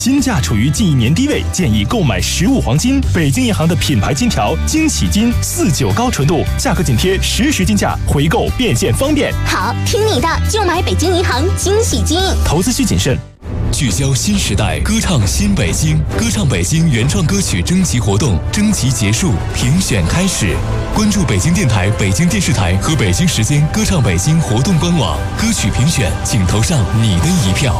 金价处于近1年低位，建议购买实物黄金。北京银行的品牌金条金喜金49高纯度，价格紧贴实时金价，回购变现方便。 好，听你的，就买北京银行金喜金。 投资需谨慎。 聚焦新时代，歌唱新北京，歌唱北京原创歌曲征集活动征集结束，评选开始。关注北京电台、北京电视台和北京时间歌唱北京活动官网，歌曲评选，请投上你的一票。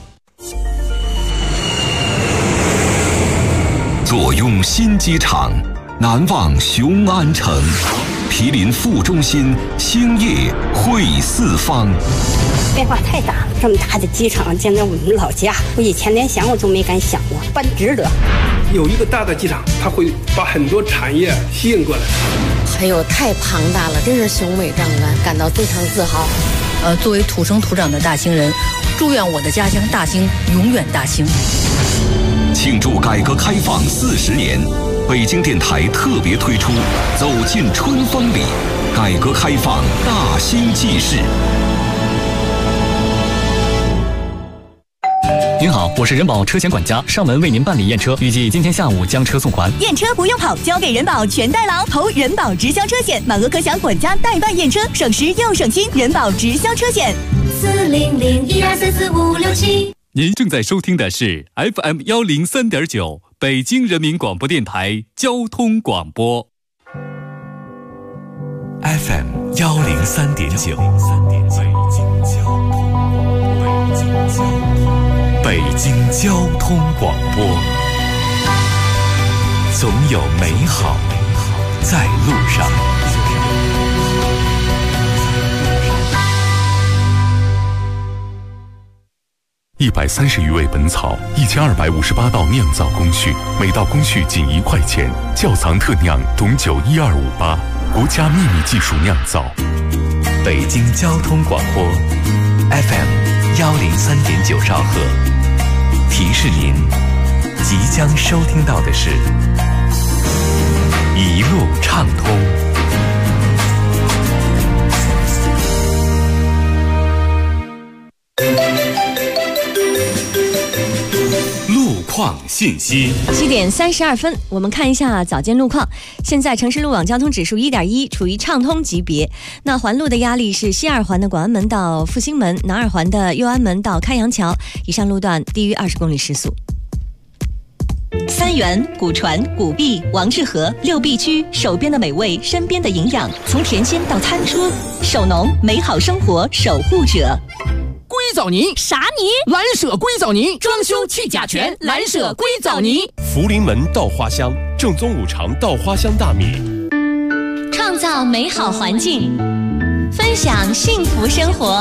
坐拥新机场，难忘雄安城，毗邻副中心，星夜汇四方。 变化太大了，这么大的机场建在我们老家，我以前连想我都没敢想过，办值得。 有一个大的机场，它会把很多产业吸引过来。 还有太庞大了，真是雄伟壮观，感到非常自豪。 作为土生土长的大兴人，祝愿我的家乡大兴永远大兴。 庆祝改革开放40年，北京电台特别推出《走进春风里》，改革开放大兴纪事。 您好，我是人保车险管家，上门为您办理验车，预计今天下午将车送还。 验车不用跑，交给人保全代劳，投人保直销车险，满额可享管家代办验车，省时又省心。人保直销车险，40012445567。 您正在收听的是 FM 103.9北京人民广播电台交通广播。 FM 103.9，北京交通广播，总有美好在路上。130余味本草，1258道酿造工序，每道工序仅1块钱。窖藏特酿董酒12588，国家秘密技术酿造。北京交通广播 FM 103.9兆赫，提示您即将收听到的是一路畅通。况信息 7点32分，我们看一下早间路况。现在城市路网交通指数1.1，处于畅通级别。那环路的压力是西二环的广安门到复兴门，南二环的右安门到开阳桥，以上路段低于20公里时速。 三元、古传、古碧、王致和6必居，手边的美味，身边的营养，从甜心到餐桌，手农美好生活守护者。 硅藻泥啥泥？ 蓝舍硅藻泥，装修去甲醛，蓝舍硅藻泥。 福临门稻花香，正宗五常稻花香大米。 创造美好环境，分享幸福生活。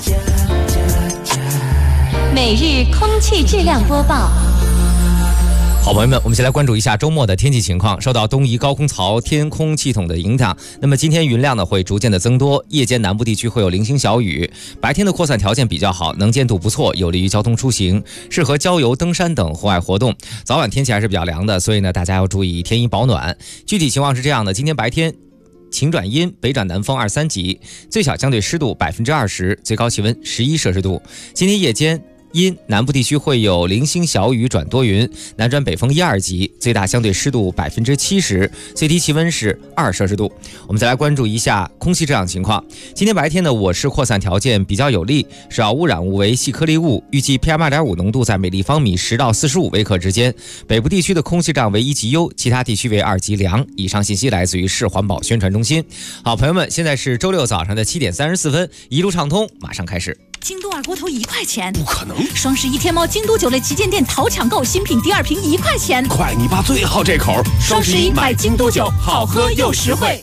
每日空气质量播报。 好朋友们，我们先来关注一下周末的天气情况。受到东移高空槽天空系统的影响，那么今天云量呢会逐渐的增多，夜间南部地区会有零星小雨，白天的扩散条件比较好，能见度不错，有利于交通出行，适合郊游、登山等户外活动。早晚天气还是比较凉的，所以呢大家要注意添衣保暖。具体情况是这样的，今天白天晴转阴，北转南风2、3级，最小相对湿度20%，最高气温11摄氏度。今天夜间阴，南部地区会有零星小雨转多云，南转北风1、2级，最大相对湿度70%，最低气温是2摄氏度。我们再来关注一下空气质量情况。今天白天的我市扩散条件比较有利，主要污染物为细颗粒物，预计 PM2.5 浓度在每立方米10到45微克之间。北部地区的空气质量为1级优，其他地区为2级良。以上信息来自于市环保宣传中心。好，朋友们，现在是周六早上的7点34分，一路畅通，马上开始。 京都二锅头1块钱， 不可能！ 双11天猫京都酒类旗舰店淘抢购，新品第2瓶1块钱。 快，你爸最好这口！ 双11买京都酒，好喝又实惠。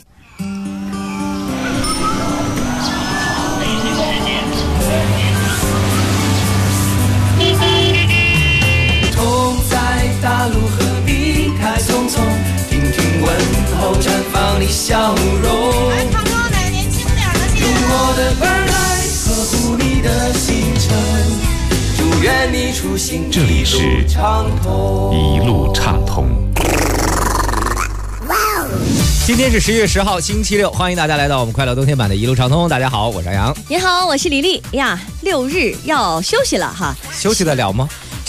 同在大陆何必太匆匆，听听问候绽放你笑容。 哎，唱歌哪个年轻点的你？ 用我的耳来呵护你的行程，祝愿你出行这里是一路畅通。 今天是10月10号星期六，欢迎大家来到我们快乐冬天版的一路畅通。大家好，我是杨洋。 你好，我是李丽呀。6日要休息了哈， 休息得了吗？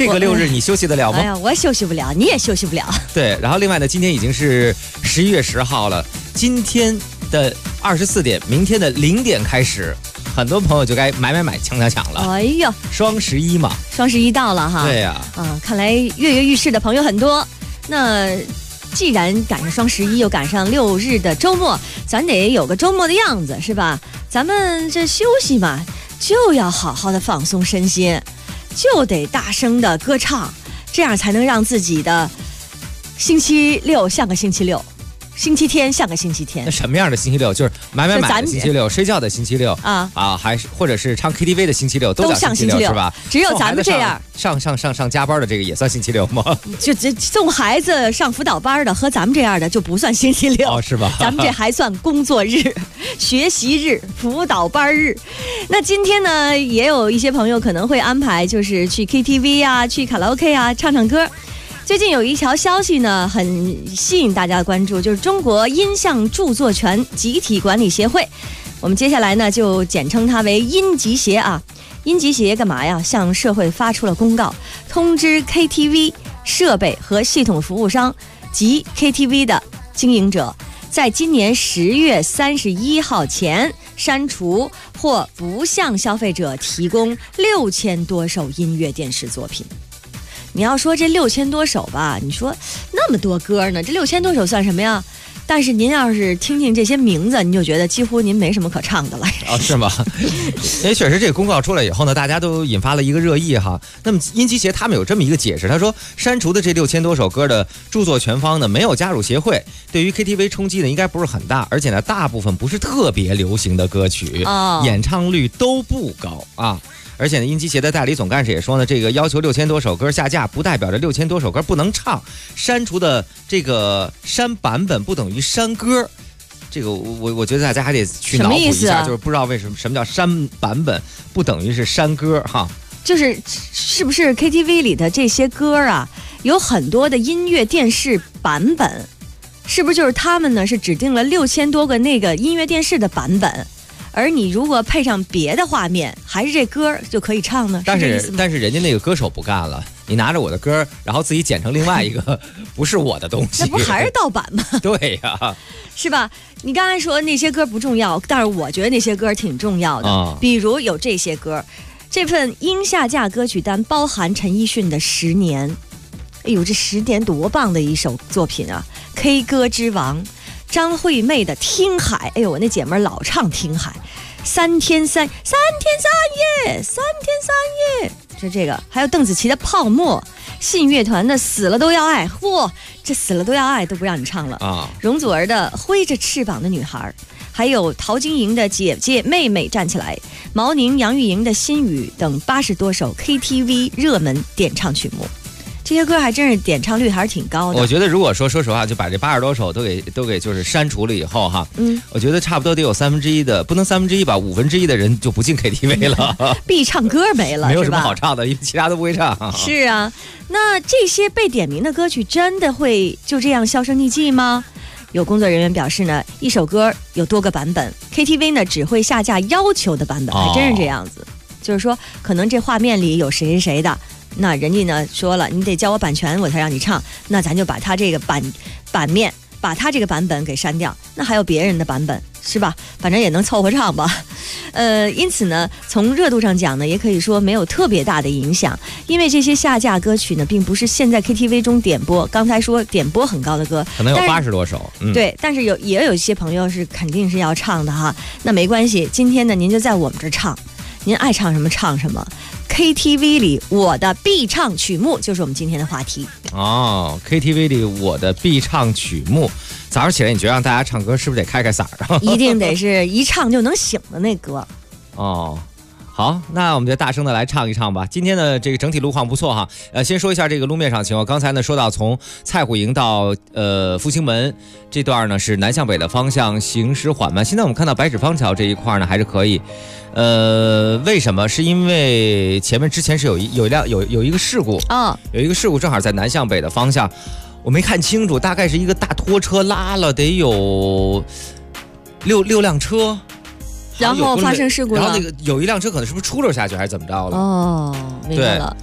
这个6日你休息得了吗？ 哎呀，我休息不了，你也休息不了。 对，然后另外呢，今天已经是11月10号了，今天的24点，明天的0点开始，很多朋友就该买抢了。 哎呦， 双11嘛， 双11到了哈。 对呀， 看来跃跃欲试的朋友很多。那既然赶上双11，又赶上6日的周末，咱得有个周末的样子，是吧？咱们这休息嘛，就要好好的放松身心，就得大声的歌唱，这样才能让自己的星期六像个星期六，星期天像个星期天。 那什么样的星期六？就是买的星期六，睡觉的星期六还是或者是唱 KTV 的星期六，都像星期六是吧？ 只有咱们这样上加班的这个也算星期六吗？ 就送孩子上辅导班的和咱们这样的就不算星期六是吧？ 咱们这还算工作日、学习日、辅导班日。那今天呢，也有一些朋友可能会安排就是去 KTV 啊，去卡拉 OK 啊，唱歌。最近有一条消息呢，很吸引大家的关注，就是中国音像著作权集体管理协会，我们接下来呢就简称它为音集协啊。音集协干嘛呀？向社会发出了公告，通知 KTV 设备和系统服务商及 KTV 的经营者，在今年10月31号前删除或不向消费者提供6000多首音乐电视作品。你要说这6000多首吧，你说那么多歌呢，这6000多首算什么呀？但是您要是听听这些名字，您就觉得几乎您没什么可唱的了。 是吗？确实这个公告出来以后呢，大家都引发了一个热议哈。那么音集协他们有这么一个解释，他说删除的这6000多首歌的著作权方呢没有加入协会，对于 KTV 冲击呢应该不是很大，而且呢大部分不是特别流行的歌曲，演唱率都不高啊。而且呢，音集协的代理总干事也说呢，这个要求6000多首歌下架，不代表着6000多首歌不能唱，删除的这个删版本不等于删歌。这个我觉得大家还得去脑补一下，就是不知道为什么叫删版本不等于是删歌哈。 是不是 KTV 里的这些歌啊，有很多的音乐电视版本，是不是就是他们呢是指定了6000多个那个音乐电视的版本？而你如果配上别的画面，还是这歌就可以唱呢？ 但是人家那个歌手不干了，你拿着我的歌，然后自己剪成另外一个不是我的东西， 那不还是盗版吗？ 对呀， 是吧？你刚才说那些歌不重要，但是我觉得那些歌挺重要的。比如有这些歌，这份应下架歌曲单包含陈奕迅的《10年》，哎呦，这10年多棒的一首作品啊 ！K 歌之王。张惠妹的《听海》，哎呦，我那姐们儿老唱《听海》，3天3夜，就这个，还有邓紫棋的《泡沫》，信乐团的《死了都要爱》，嚯，这死了都要爱都不让你唱了啊！容祖儿的《挥着翅膀的女孩》，还有陶晶莹的《姐姐妹妹站起来》，毛宁、杨钰莹的《心语》等80多首 KTV 热门点唱曲目。这些歌还真是点唱率还是挺高的。 我觉得如果说实话，就把这80多首都给就是删除了以后哈，我觉得差不多得有1/3的，不能1/3吧，1/5的人就不进 KTV 了， 必唱歌没了， 没有什么好唱的，因为其他都不会唱。 是啊，那这些被点名的歌曲真的会就这样销声匿迹吗？有工作人员表示呢，一首歌有多个版本 ，KTV 呢只会下架要求的版本，还真是这样子。就是说，可能这画面里有谁谁的。那人家呢说了，你得交我版权，我才让你唱。那咱就把他这个版面，把他这个版本给删掉。那还有别人的版本，是吧？反正也能凑合唱吧。因此呢，从热度上讲呢，也可以说没有特别大的影响。因为这些下架歌曲呢，并不是现在 KTV 中点播。刚才说点播很高的歌， 可能有80多首。 对，但是也有一些朋友是肯定是要唱的哈。那没关系，今天呢，您就在我们这唱。您爱唱什么唱什么 ，KTV 里我的必唱曲目就是我们今天的话题哦。KTV 里我的必唱曲目，早上起来你觉得让大家唱歌是不是得开嗓啊？ 一定得是一唱就能醒的那歌哦。好，那我们就大声的来唱一唱吧。今天的这个整体路况不错哈。先说一下这个路面上情况。刚才呢说到从蔡虎营到复兴门这段呢是南向北的方向行驶缓慢。现在我们看到白纸坊桥这一块呢还是可以。为什么？是因为前面之前是有一个事故啊，有一个事故正好在南向北的方向，我没看清楚，大概是一个大拖车拉了得有六辆车。然后发生事故了， 然后那个有一辆车可能是不是出溜下去还是怎么着了？ 哦，明白了。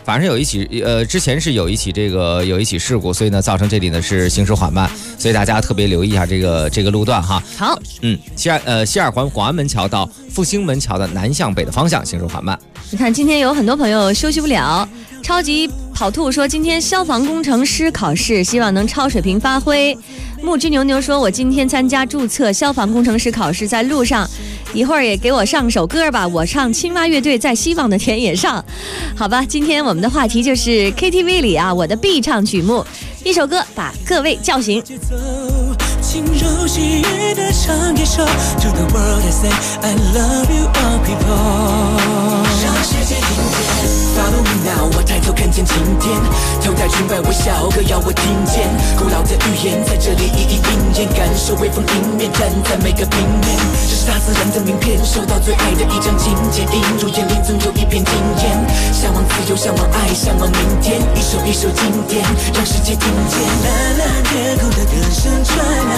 反正有一起之前是有一起事故，所以呢造成这里呢是行驶缓慢，所以大家特别留意一下这个路段哈。 好， 西二环广安门桥到复兴门桥的南向北的方向行驶缓慢。 你看今天有很多朋友休息不了，超级跑兔说今天消防工程师考试，希望能超水平发挥。木之牛牛说我今天参加注册消防工程师考试，在路上一会儿也给我上首歌吧，我唱青蛙乐队在希望的田野上。好吧，今天我们的话题就是 KTV 里我的必唱曲目，一首歌把各位叫醒。 轻柔细语的唱一首 To the world I say I love you all people， 让世界听见 Follow me now， 我抬头看见晴天，头戴裙摆微笑歌谣我听见，古老的语言在这里一一应验，感受微风迎面站在每个平面，这是大自然的名片，收到最爱的一张请柬，映入眼帘总有一片惊艳，向往自由，向往爱，向往明天，一首一首经典，让世界听见，蓝蓝天空的歌声传来，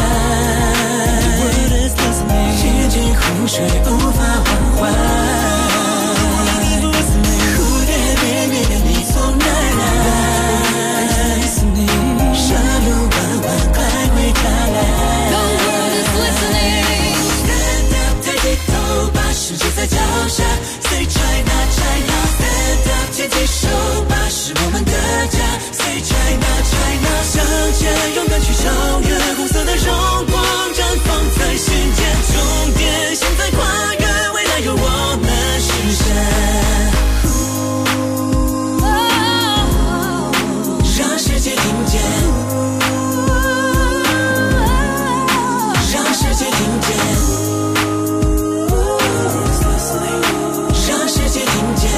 世界湖水无法缓缓，蝴蝶别别的你从哪来，山路弯弯快回家来， The world is listening， Stand up 抬起头，把世界在脚下 Say China China Stand up 牵起手，把是我们的家 Say China China 向前勇敢去超越红色的荣光，绽放在心间，终点现在跨越，未来由我们实现，让世界听见，让世界听见，让世界听见，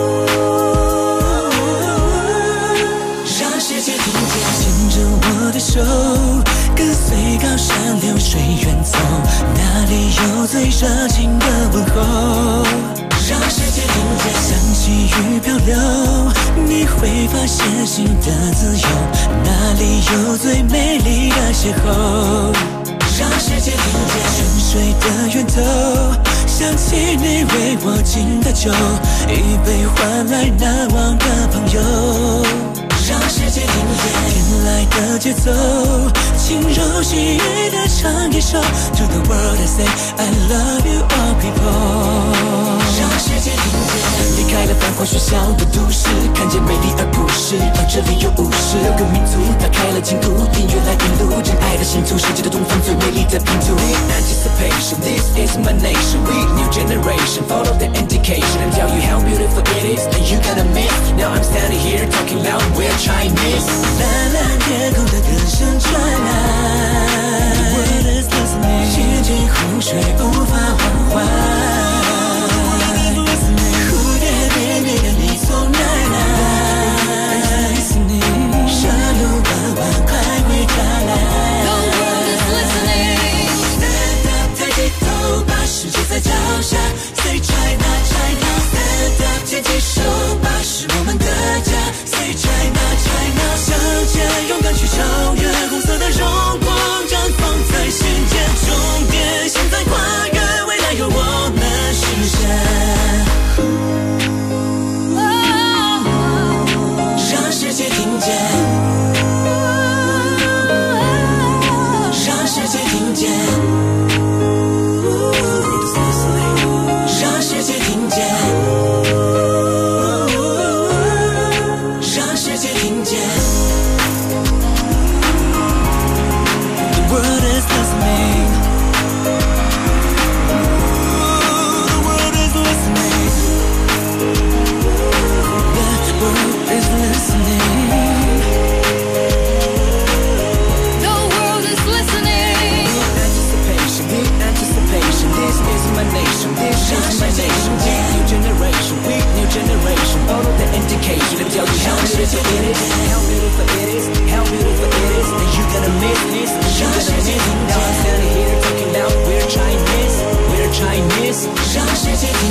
让世界听见，牵着我的手，跟随高山流水远走，哪里有最热情的问候，让世界听见，像细雨漂流，你会发现新的自由，哪里有最美丽的邂逅，让世界听见，泉水的源头，想起你为我敬的酒，一杯换来难忘的朋友，让世界听见，天籁的节奏，轻柔细语的唱一首 To the world I say I love you all people， 让世界听见，离开了繁华喧嚣的都市，看见美丽而不是，这里有56个民族，打开了净土，音乐来引路，真爱的星图，世界的东方最美丽的拼图。Anticipation, this is my nation, we new generation, follow the indication and tell you how beautiful it is, and you gonna miss. Now I'm standing here talking loud, we're Chinese. 蓝蓝天空的歌声传来， The world is listening， 世界湖水无法缓缓，蝴蝶别别的你从哪来，山路弯弯快回家来， The world is listening， Stand up 抬起头，把世界在脚下 Say China China Stand up 牵起手，把是我们的家 Say China China 向前勇敢去超越红色的荣光，绽放在心间，终点现在跨越，未来由我们实现，让世界听见，让世界听见，让世界听见，让世界听见。The world is listening. The world is listening. The world is listening. The world is listening， Anticipation, this is my nation, this is my nation. New generation, we new generation. Follow the indication and tell you how beautiful it is, how beautiful it is, how beautiful it is. And you gonna miss this, you gonna miss. Now I'm standing here talking loud, we're Chinese, we're Chinese. 让世界听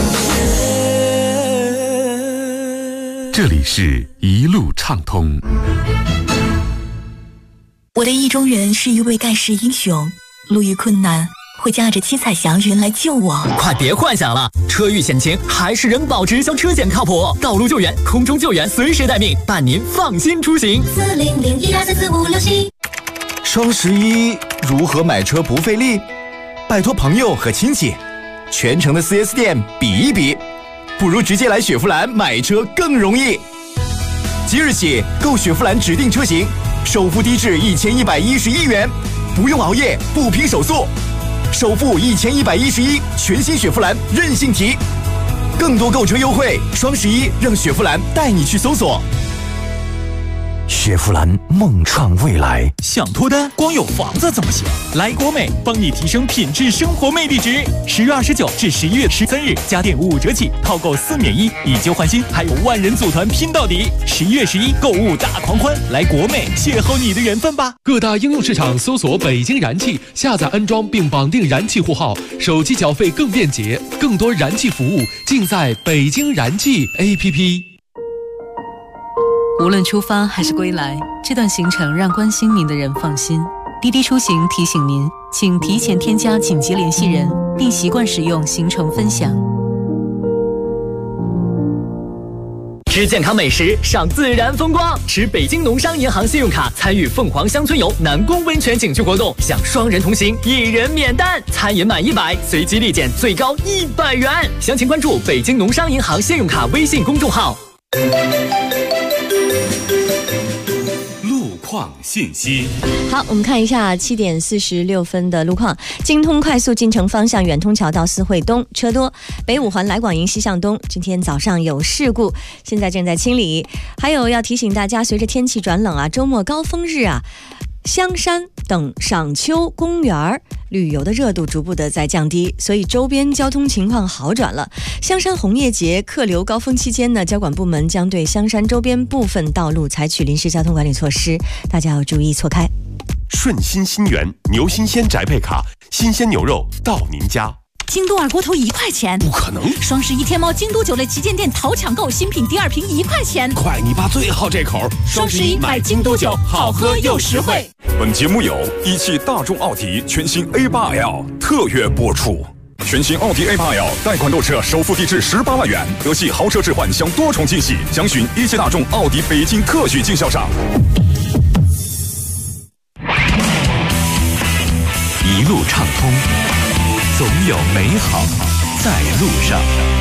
见。 这里是一路畅通。 我的意中人是一位盖世英雄，路遇困难会驾着七彩祥云来救我。 快别幻想了，车遇险情还是人保直销车险靠谱，道路救援、空中救援随时待命，伴您放心出行。 4001244567。 双11如何买车不费力？拜托朋友和亲戚，全城的 4S 店比一比，不如直接来雪佛兰买车更容易。即日起购雪佛兰指定车型，首付低至1111元，不用熬夜，不拼手速，首付1111，全新雪佛兰任性提。更多购车优惠，双11让雪佛兰带你去搜索。雪佛兰梦创未来。 想脱单，光有房子怎么行？来国美帮你提升品质生活魅力值。10月29至11月13日，家电5折起，套购4免1，以旧换新，还有万人组团拼到底。11月11购物大狂欢，来国美邂逅你的缘分吧！ 各大应用市场搜索北京燃气，下载安装并绑定燃气户号，手机缴费更便捷，更多燃气服务尽在北京燃气 APP。 无论出发还是归来，这段行程让关心您的人放心。滴滴出行提醒您，请提前添加紧急联系人，并习惯使用行程分享。 吃健康美食，赏自然风光，持北京农商银行信用卡参与凤凰乡村游南宫温泉景区活动，享双人同行，1人免单，餐饮满100，随机立减最高100元。详情关注北京农商银行信用卡微信公众号。 况信息。 好，我们看一下7点46分的路况。京通快速进城方向远通桥到四惠东车多，北五环来广营西向东今天早上有事故，现在正在清理。还有要提醒大家，随着天气转冷啊，周末高峰日啊，香山等赏秋公园旅游的热度逐步的在降低，所以周边交通情况好转了。香山红叶节客流高峰期间呢，交管部门将对香山周边部分道路采取临时交通管理措施，大家要注意错开。 顺心新源牛新鲜宅配卡，新鲜牛肉到您家。 京都二锅头1块钱， 不可能！ 双11天猫京都酒类旗舰店淘抢购，新品第2瓶1块钱。 快，你爸最好这口！ 双11买京都酒，好喝又实惠。 本节目由一汽大众奥迪全新 A8L 特约播出。全新奥迪 A8L 贷款购车首付低至18万元，德系豪车置换享多重惊喜，详询一汽大众奥迪北京特许经销商。 一路畅通，总有美好在路上。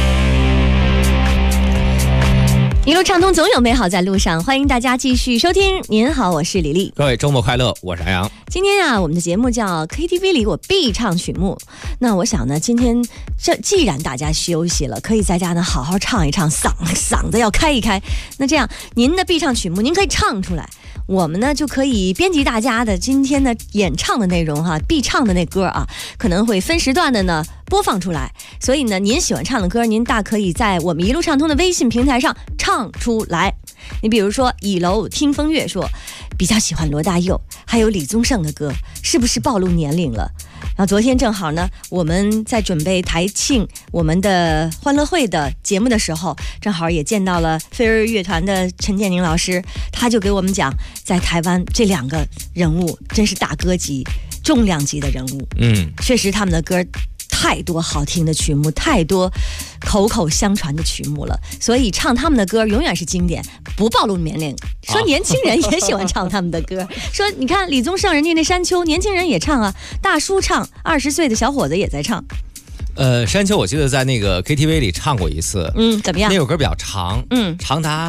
一路畅通，总有美好在路上。欢迎大家继续收听。您好，我是李丽。 各位周末快乐，我是杨洋。 今天啊，我们的节目叫 KTV 里我必唱曲目。那我想呢，今天既然大家休息了，可以在家呢好好唱一唱，嗓子要开一开。那这样，您的必唱曲目您可以唱出来，我们呢就可以编辑大家的今天的演唱的内容哈，必唱的那歌啊，可能会分时段的呢播放出来。所以呢，您喜欢唱的歌，您大可以在我们一路畅通的微信平台上唱出来。你比如说倚楼听风月说比较喜欢罗大佑还有李宗盛的歌，是不是暴露年龄了？然后昨天正好呢，我们在准备台庆我们的欢乐会的节目的时候，正好也见到了飞儿乐团的陈建宁老师，他就给我们讲，在台湾这2个人物真是大哥级重量级的人物。确实他们的歌太多好听的曲目，太多口口相传的曲目了，所以唱他们的歌永远是经典，不暴露年龄。说年轻人也喜欢唱他们的歌，说你看李宗盛人家那山丘，年轻人也唱啊，大叔唱，20岁的小伙子也在唱。 山丘我记得在那个 KTV 里唱过一次， 怎么样？ 那首歌比较长，长达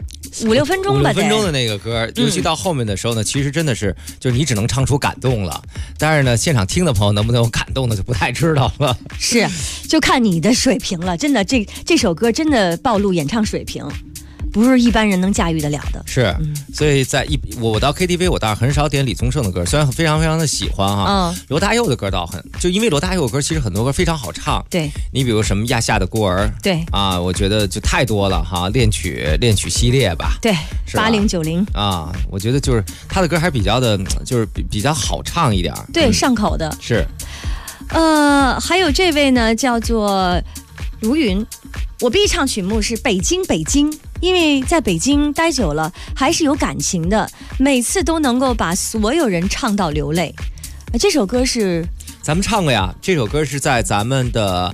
5-6分钟吧，5-6 分钟的那个歌，尤其到后面的时候呢，其实真的是，就是你只能唱出感动了，但是呢，现场听的朋友能不能有感动的就不太知道了。 是，就看你的水平了，真的，这首歌真的暴露演唱水平。不是一般人能驾驭得了的。 是，所以我到 KTV 我倒是很少点李宗盛的歌，虽然非常非常的喜欢哈。罗大佑的歌倒就因为罗大佑的歌其实很多歌非常好唱。 对， 你比如什么亚夏的孤儿， 对啊，我觉得就太多了哈，恋曲系列吧， 对，80、90 啊，我觉得就是他的歌还比较的，就是比较好唱一点， 对，上口的是。 还有这位呢，叫做如云，我必唱曲目是北京，因为在北京待久了，还是有感情的，每次都能够把所有人唱到流泪。这首歌是咱们唱过呀，这首歌是在咱们的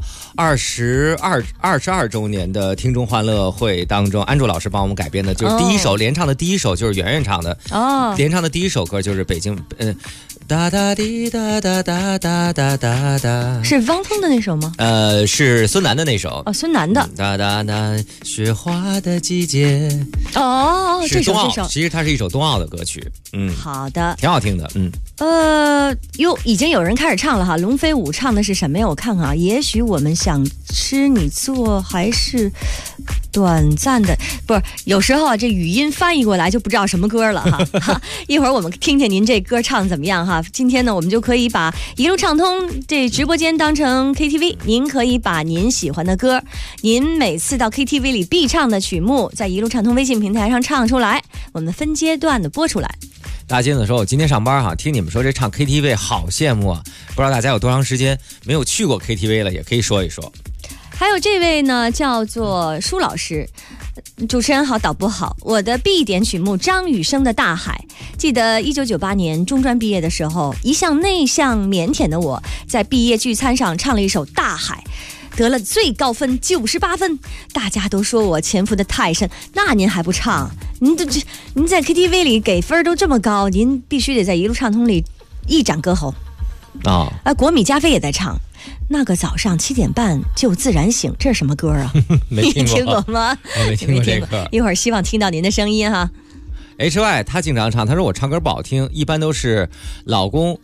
22周年的听众欢乐会当中，安卓老师帮我们改编的，就是第一首连唱的第一首就是圆圆唱的连唱的第一首歌就是北京哒哒滴哒哒哒哒哒哒哒， 是汪峰的那首吗？ 是孙楠的那首。 孙楠的。 哒哒哒，雪花的季节。 这首。 其实它是一首冬奥的歌曲。 好的， 挺好听的。 已经有人开始唱了哈。龙飞舞唱的是什么呀？我看看啊，也许我们想吃你做还是短暂的，不是，有时候啊，这语音翻译过来就不知道什么歌了哈。一会儿我们听听您这歌唱的怎么样哈。今天呢，我们就可以把一路畅通这直播间当成 KTV， 您可以把您喜欢的歌，您每次到 KTV 里必唱的曲目，在一路畅通微信平台上唱出来，我们分阶段的播出来。 大金子说，我今天上班哈，听你们说这唱 KTV 好羡慕啊！不知道大家有多长时间没有去过 KTV 了，也可以说一说。 还有这位呢，叫做舒老师，主持人好，导播好。我的必点曲目张雨生的《大海》，记得1998年中专毕业的时候，一向内向腼腆的我，在毕业聚餐上唱了一首《大海》，得了最高分98分，大家都说我潜伏的太深。那您还不唱？您在 KTV 里给分都这么高，您必须得在一路畅通里一展歌喉国米加菲也在唱。那个早上7点半就自然醒，这是什么歌啊？ 没听过， 你听过吗？ 我没听过这歌。 一会儿希望听到您的声音哈。 HY 他经常唱，他说我唱歌不好听，一般都是老公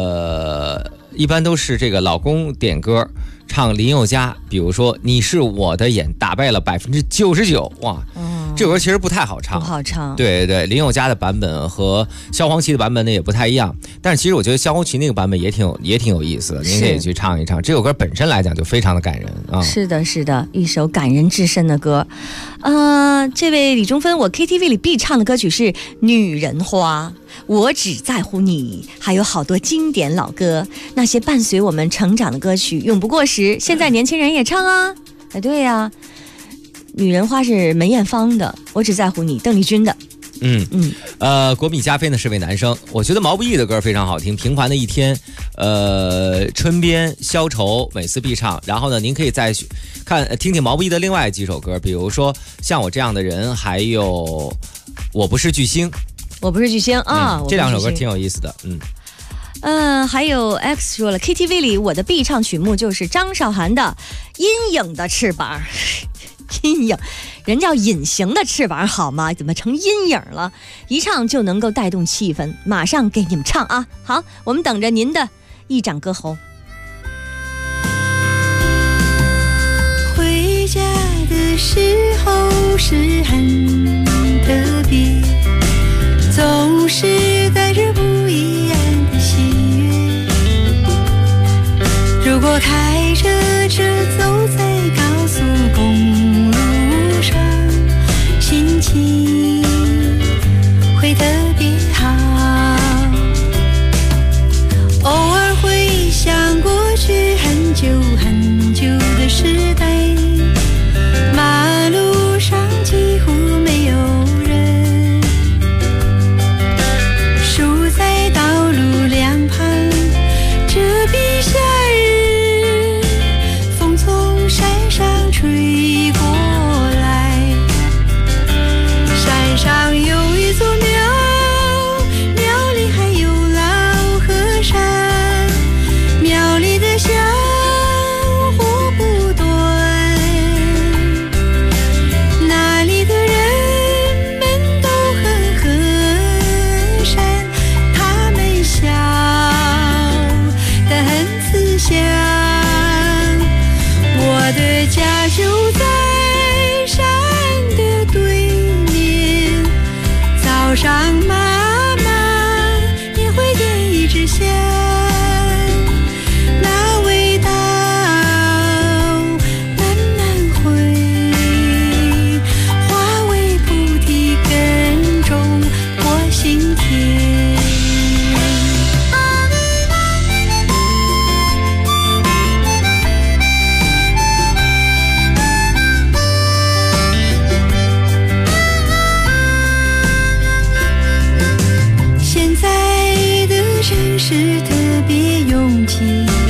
这个老公点歌，唱林宥嘉，比如说你是我的眼打败了99%，哇，这首歌其实不太好唱， 不好唱。 对，林宥嘉的版本和萧煌奇的版本呢也不太一样，但是其实我觉得萧煌奇那个版本也挺有意思的，您可以去唱一唱。这首歌本身来讲就非常的感人啊。 是的，一首感人至深的歌。这位李中芬，我 KTV 里必唱的歌曲是《女人花》，我只在乎你，还有好多经典老歌，那些伴随我们成长的歌曲永不过时，现在年轻人也唱啊。对呀，女人花是梅艳芳的，我只在乎你邓丽君的。 国米加菲呢是位男生，我觉得毛不易的歌非常好听，平凡的一天，春边消愁每次必唱。然后呢，您可以再听听毛不易的另外几首歌，比如说像我这样的人，还有我不是巨星啊，这两首歌挺有意思的。 还有 X 说了 KTV 里我的必唱曲目就是张韶涵的《阴影的翅膀》。阴影，人叫隐形的翅膀好吗？怎么成阴影了？一唱就能够带动气氛，马上给你们唱啊！好，我们等着您的一展歌喉。 回家的时候是很特别，总是带着不一样的喜悦。如果开着车走在高速公路上，心情会特别好。偶尔会想过去很久很久的时代，马路上几乎没有人，树在道路两旁遮蔽夏日，风从山上吹过来。山上有一座庙，庙里还有老和尚，庙里的香火不断，那里的人们都很和善，他们笑得很慈祥。我的家就在山的对面，早上妈妈也会点一支香，那味道慢慢回，化为菩提根中我心田。现在的城市特别拥挤，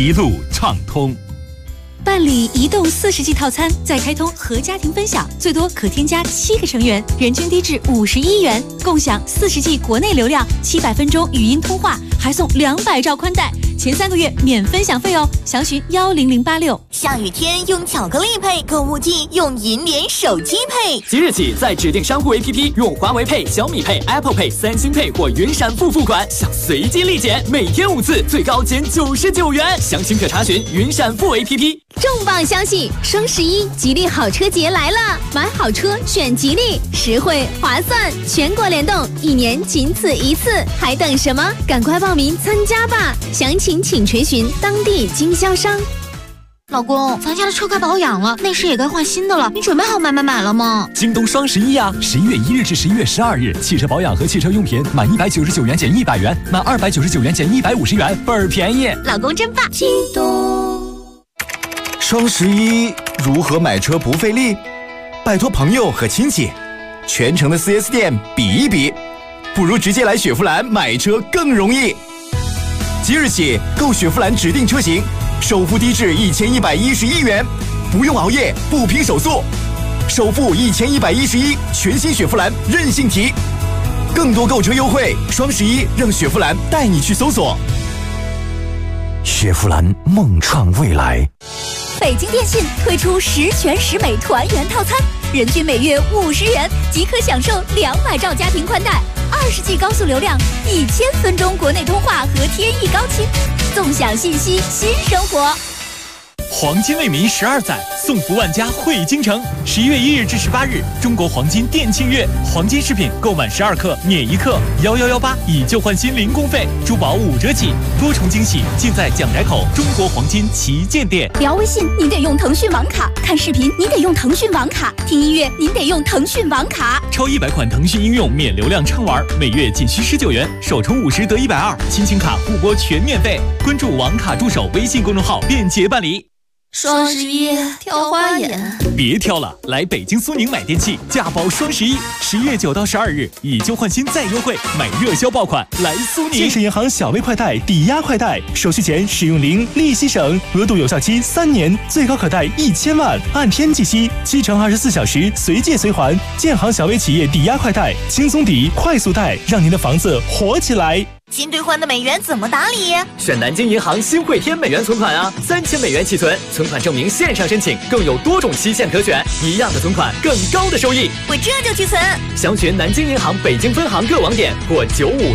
一路畅通。 办理移动40G 套餐，再开通和家庭分享，最多可添加7个成员，人均低至51元，共享40G 国内流量，700分钟语音通话，还送200兆宽带，前3个月免分享费哦。详询10086。 下雨天用巧克力配，购物季用银联手机配。 即日起，在指定商户 APP 用华为Pay、小米Pay、Apple Pay、三星Pay 或云闪付付款，享随机立减，每天5次，最高减99元。详情可查询云闪付 APP。 重磅消息！双11吉利好车节来了！买好车选吉利，实惠划算，全国联动，1年仅此一次，还等什么？赶快报名参加吧！详情请垂询当地经销商。 老公，咱家的车该保养了，内饰也该换新的了，你准备好买了吗？ 京东双11呀，11月1日至11月12日，汽车保养和汽车用品满199元减100元，满299元减150元，倍儿便宜。 老公真棒！京东。 双11如何买车不费力？拜托朋友和亲戚，全城的4S店比一比，不如直接来雪佛兰买车更容易。即日起购雪佛兰指定车型，首付低至1111元，不用熬夜，不拼手速，首付1111，全新雪佛兰任性提。更多购车优惠，双11让雪佛兰带你去搜索。 雪佛兰梦创未来。 北京电信推出10全10美团圆套餐，人均每月50元即可享受200兆家庭宽带，20G 高速流量，1000分钟国内通话和天翼高清，纵享信息新生活。 黄金为民12载，送福万家汇京城。11月1日至18日，中国黄金店庆月，黄金饰品购满12克免1克，1118以旧换新零工费，珠宝5折起，多重惊喜尽在蒋宅口中国黄金旗舰店。 聊微信您得用腾讯网卡，看视频您得用腾讯网卡，听音乐您得用腾讯网卡。 超100款腾讯应用免流量畅玩，每月仅需19元，首充50得120，亲情卡互拨全免费。关注网卡助手微信公众号便捷办理。 双11挑花眼， 别挑了，来北京苏宁买电器，价包双11，11月9到12日，以旧换新再优惠，买热销爆款，来苏宁。 建设银行小微快贷抵押快贷，手续前使用0，利息省，额度有效期3年，最高可贷1000万，按天计息，7乘24小时随借随还。建行小微企业抵押快贷，轻松抵，快速贷，让您的房子活起来。 新兑换的美元怎么打理？ 选南京银行新汇添美元存款啊，3000美元起存，存款证明线上申请，更有多种期限可选，一样的存款，更高的收益。 我这就去存。 详询南京银行北京分行各网点或95302。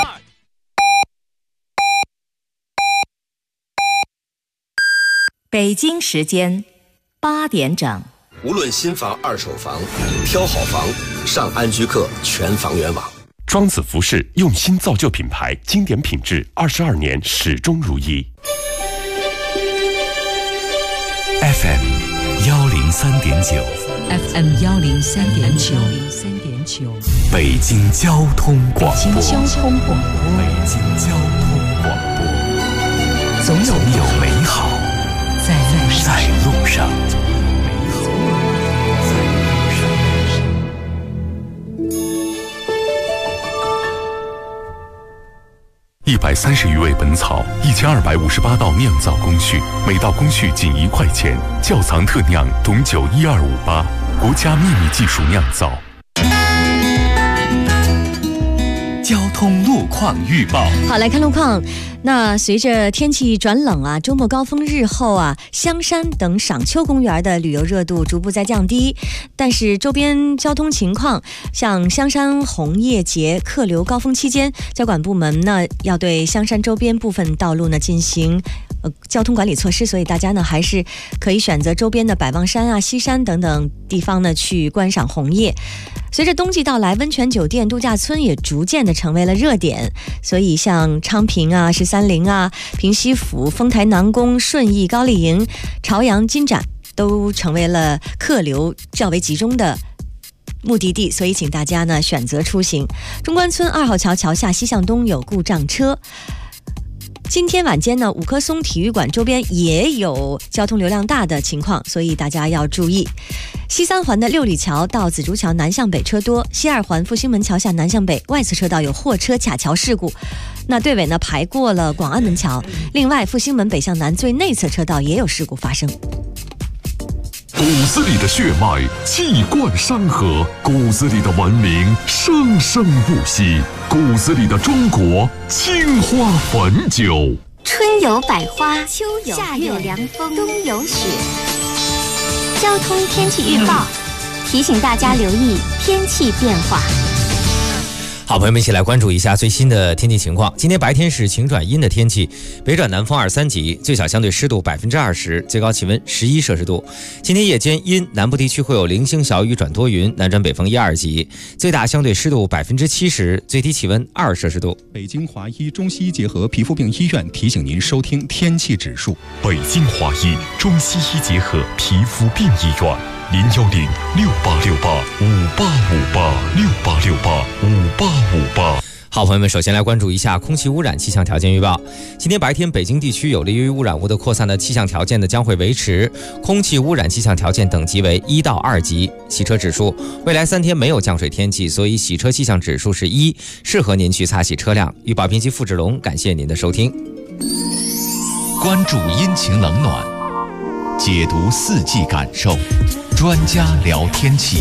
北京时间8点整。 无论新房、二手房，挑好房，上安居客全房源网。 庄子服饰用心造就品牌，经典品质，22年始终如一。FM 103.9，FM 103.9， 北京交通广播， 北京交通广播， 北京交通广播， 总有美好在路上。130余味本草，1258道酿造工序，每道工序仅1块钱。窖藏特酿董酒12588，国家秘密技术酿造。 交通路况预报。 好，来看路况。那随着天气转冷啊，周末高峰日后啊，香山等赏秋公园的旅游热度逐步在降低，但是周边交通情况，像香山红叶节客流高峰期间，交管部门呢要对香山周边部分道路呢进行交通管理措施，所以大家呢还是可以选择周边的百望山啊、西山等等地方呢去观赏红叶。随着冬季到来，温泉酒店、度假村也逐渐的成为了热点，所以像昌平啊、13陵啊、平西府、丰台南宫、顺义高丽营、朝阳金盏都成为了客流较为集中的目的地，所以请大家呢选择出行。中关村2号桥桥下西向东有故障车。 今天晚间呢，五棵松体育馆周边也有交通流量大的情况，所以大家要注意。西三环的六里桥到紫竹桥南向北车多，西二环复兴门桥下南向北外侧车道有货车卡桥事故，那队尾呢排过了广安门桥。另外，复兴门北向南最内侧车道也有事故发生。 骨子里的血脉气贯山河，骨子里的文明生生不息，骨子里的中国青花汾酒。 春有百花，秋有夏有凉风，冬有雪。交通天气预报提醒大家留意天气变化。 好，朋友们，一起来关注一下最新的天气情况。今天白天是晴转阴的天气，北转南风2、3级，最小相对湿度20%，最高气温11摄氏度。今天夜间阴，南部地区会有零星小雨转多云，南转北风1、2级，最大相对湿度70%，最低气温2摄氏度。 北京华医中西医结合皮肤病医院提醒您收听天气指数。 北京华医中西医结合皮肤病医院。010-6868-5858，6868-5858。 好，朋友们，首先来关注一下空气污染气象条件预报。今天白天，北京地区有利于污染物的扩散的气象条件呢将会维持，空气污染气象条件等级为1到2级。洗车指数，未来3天没有降水天气，所以洗车气象指数是1，适合您去擦洗车辆。预报编辑付志龙，感谢您的收听。 关注阴晴冷暖，解读四季感受，专家聊天气。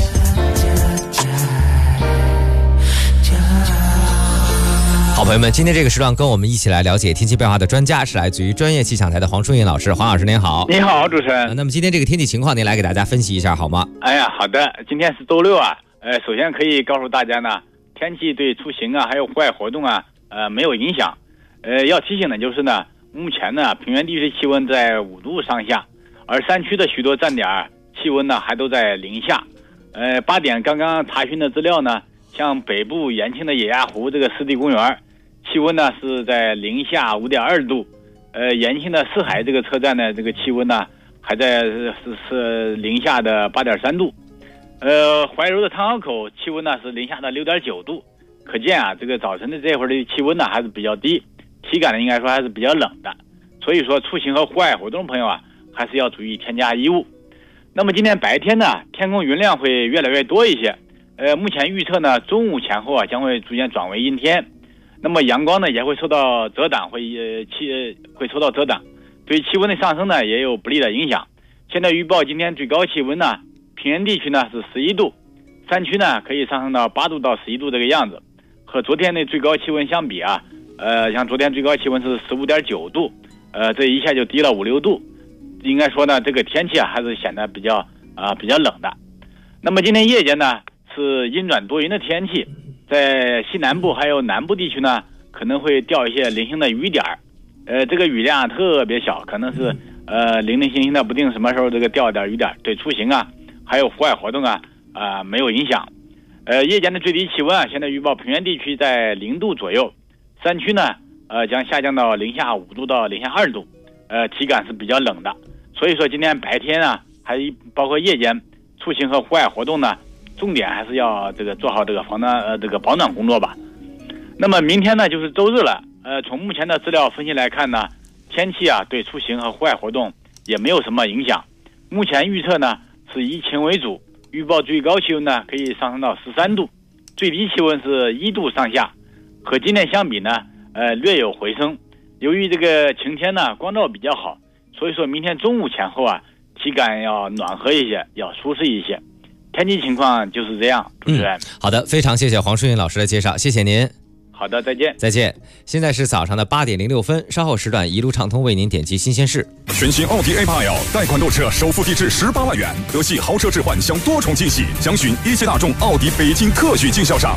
好，朋友们，今天这个时段跟我们一起来了解天气变化的专家是来自于专业气象台的黄淑印老师。黄老师您好。 你好，主持人。 那么今天这个天气情况您来给大家分析一下好吗？ 哎呀，好的。今天是周六啊，首先可以告诉大家呢，天气对出行啊还有户外活动啊没有影响。要提醒的就是呢，目前呢平原地区的气温在5度上下，而山区的许多站点气温呢还都在0下。8点刚刚查询的资料呢，像北部延庆的野鸭湖这个湿地公园，气温呢是在0下5.2度。延庆的四海这个车站呢，这个气温呢还在是0下的8.3度。怀柔的汤凹口气温呢是0下的6.9度。可见啊，这个早晨的这会儿的气温呢还是比较低，体感呢应该说还是比较冷的。所以说出行和户外活动的朋友啊，还是要注意添加衣物。那么今天白天呢，天空云量会越来越多一些。目前预测呢，中午前后啊将会逐渐转为阴天。那么阳光呢也会受到遮挡，会受到遮挡，对气温的上升呢也有不利的影响。现在预报今天最高气温呢，平原地区呢是11度，山区呢可以上升到8度到11度这个样子。和昨天的最高气温相比啊，像昨天最高气温是15.9度，这一下就低了5、6度。应该说呢，这个天气啊还是显得比较冷的。那么今天夜间呢是阴转多云的天气，在西南部还有南部地区呢可能会掉一些零星的雨点这个雨量特别小，可能是零零星星的，不定什么时候这个掉点雨点，对出行啊还有户外活动啊没有影响。夜间的最低气温啊，现在预报平原地区在0度左右，山区呢将下降到0下5度到0下2度，体感是比较冷的。所以说今天白天啊，还包括夜间出行和户外活动呢，重点还是要这个做好这个保暖工作吧。那么明天呢就是周日了，从目前的资料分析来看呢，天气啊对出行和户外活动也没有什么影响。目前预测呢是以晴为主，预报最高气温呢可以上升到13度，最低气温是1度上下，和今天相比呢略有回升。由于这个晴天呢光照比较好，所以说明天中午前后啊，体感要暖和一些，要舒适一些。天气情况就是这样，主持人。 好的，非常谢谢黄淑印老师的介绍，谢谢您。 好的，再见。 再见。现在是早上的8点06分，稍后时段一路畅通为您点击新鲜事。 全新奥迪 A8L 贷款购车首付低至18万元，德系豪车置换享多重惊喜，详询一汽大众奥迪北京特许经销商。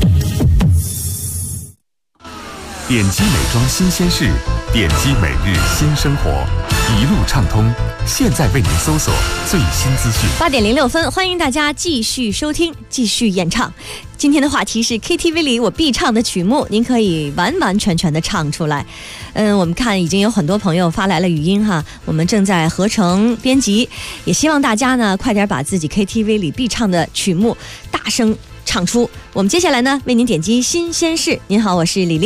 点击美妆新鲜事，点击每日新生活，一路畅通。现在为您搜索最新资讯。 8点06分，欢迎大家继续收听，继续演唱。今天的话题是 KTV 里我必唱的曲目，您可以完完全全的唱出来。我们看已经有很多朋友发来了语音哈，我们正在合成编辑，也希望大家呢快点把自己 KTV 里必唱的曲目大声唱出。我们接下来呢为您点击新鲜事。您好，我是李丽。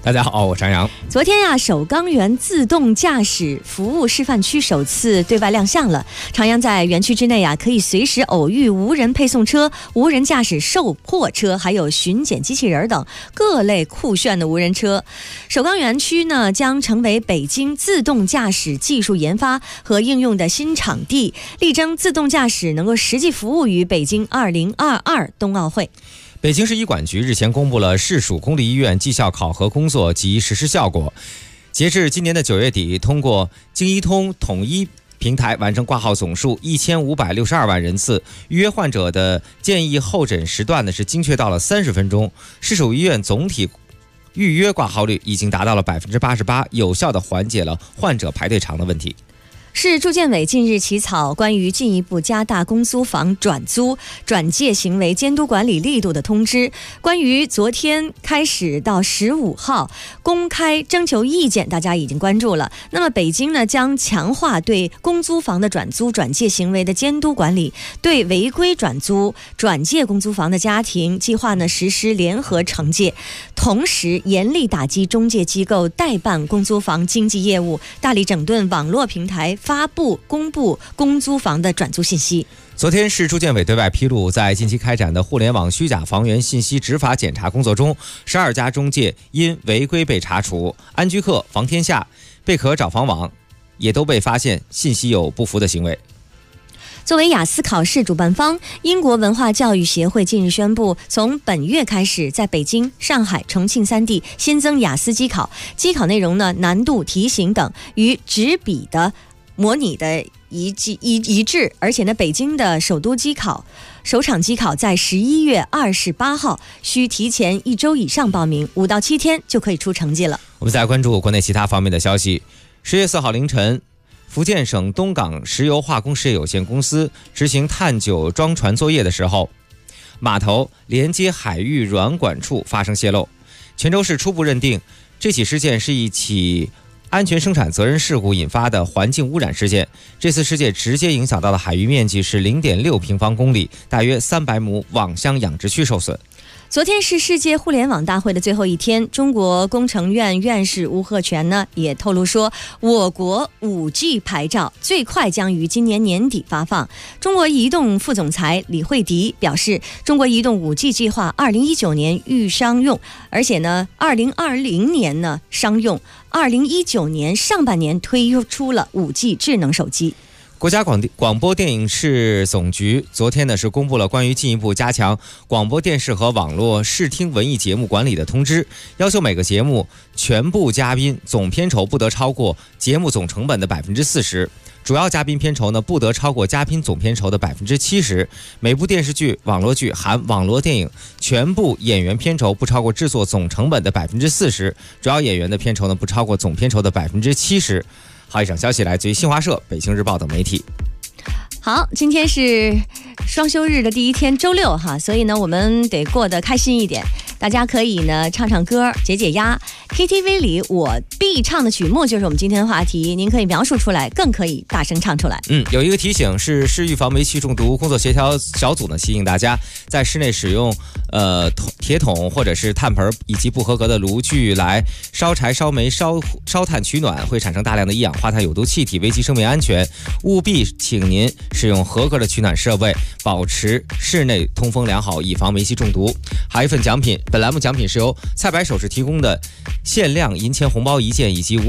大家好，我是张扬。 昨天呀，首钢园自动驾驶服务示范区首次对外亮相了。长阳在园区之内啊，可以随时偶遇无人配送车、无人驾驶售货车，还有巡检机器人等各类酷炫的无人车。首钢园区呢，将成为北京自动驾驶技术研发和应用的新场地，力争自动驾驶能够实际服务于北京2022冬奥会。 北京市医管局日前公布了市属公立医院绩效考核工作及实施效果。截至今年的9月底，通过京医通统一平台完成挂号总数1562万人次，预约患者的建议候诊时段呢是精确到了30分钟。市属医院总体预约挂号率已经达到了88%，有效地缓解了患者排队长的问题。 市住建委近日起草关于进一步加大公租房转租转借行为监督管理力度的通知，关于昨天开始到15号公开征求意见，大家已经关注了。那么北京呢，将强化对公租房的转租转借行为的监督管理，对违规转租转借公租房的家庭计划呢实施联合惩戒，同时严厉打击中介机构代办公租房经纪业务，大力整顿网络平台发布公布公租房的转租信息。 昨天市住建委对外披露，在近期开展的互联网虚假房源信息执法检查工作中，12家中介因违规被查处，安居客、房天下、贝壳找房网也都被发现信息有不符的行为。 作为雅思考试主办方，英国文化教育协会近日宣布，从本月开始，在北京、上海、重庆3地新增雅思机考，机考内容呢、难度、题型等与纸笔的模拟的一致，而且呢，北京的首场机考在11月28号，需提前1周以上报名，5到7天就可以出成绩了。 我们再来关注国内其他方面的消息。10月4号凌晨，福建省东港石油化工事业有限公司执行探九装船作业的时候，码头连接海域软管处发生泄漏。泉州市初步认定，这起事件是一起安全生产责任事故引发的环境污染事件。这次事件直接影响到的海域面积是0.6平方公里，大约300亩网箱养殖区受损。 昨天是世界互联网大会的最后一天，中国工程院院士吴鹤全呢也透露说，我国5G 牌照最快将于今年年底发放。中国移动副总裁李慧迪表示，中国移动5G 计划2019年预商用，而且呢2020年呢商用，2019年上半年推出了5G 智能手机。 国家广播电影视总局昨天呢是公布了关于进一步加强广播电视和网络视听文艺节目管理的通知，要求每个节目全部嘉宾总片酬不得超过节目总成本的40%，主要嘉宾片酬呢不得超过嘉宾总片酬的70%，每部电视剧、网络剧含网络电影全部演员片酬不超过制作总成本的40%，主要演员的片酬呢不超过总片酬的70%。好，以上消息来自于新华社、北京日报等媒体。 好，今天是双休日的第一天，周六哈，所以呢，我们得过得开心一点。大家可以呢唱唱歌，解解压。KTV 里我必唱的曲目就是我们今天的话题，您可以描述出来，更可以大声唱出来。 有一个提醒是，市预防煤气中毒工作协调小组呢提醒大家，在室内使用铁桶或者是炭盆以及不合格的炉具来烧柴、烧煤、烧炭取暖，会产生大量的一氧化碳有毒气体，危及生命安全。务必请您使用合格的取暖设备，保持室内通风良好，以防煤气中毒。还有一份奖品，本栏目奖品是由菜百首饰提供的限量银钱红包1件以及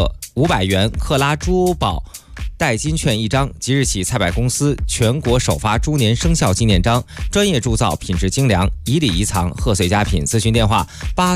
500元克拉珠宝代金券1张。即日起，菜百公司全国首发猪年生肖纪念章，专业铸造，品质精良，以礼仪藏，贺岁佳品。咨询电话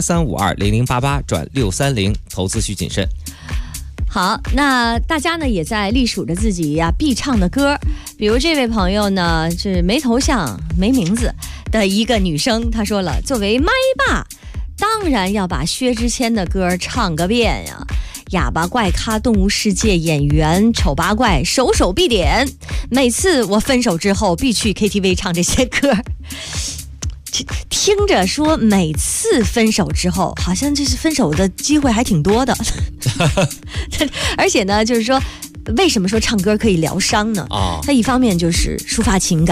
83520088转630，投资需谨慎。 好，那大家呢也在隶属着自己必唱的歌，比如这位朋友呢是没头像没名字的一个女生，她说了，作为麦霸，当然要把薛之谦的歌唱个遍呀。哑巴怪咖动物世界演员丑八怪首首必点，每次我分手之后必去 KTV 唱这些歌。听着说每次分手之后，好像这是分手的机会还挺多的。而且呢就是说，为什么说唱歌可以疗伤呢？它一方面就是抒发情感，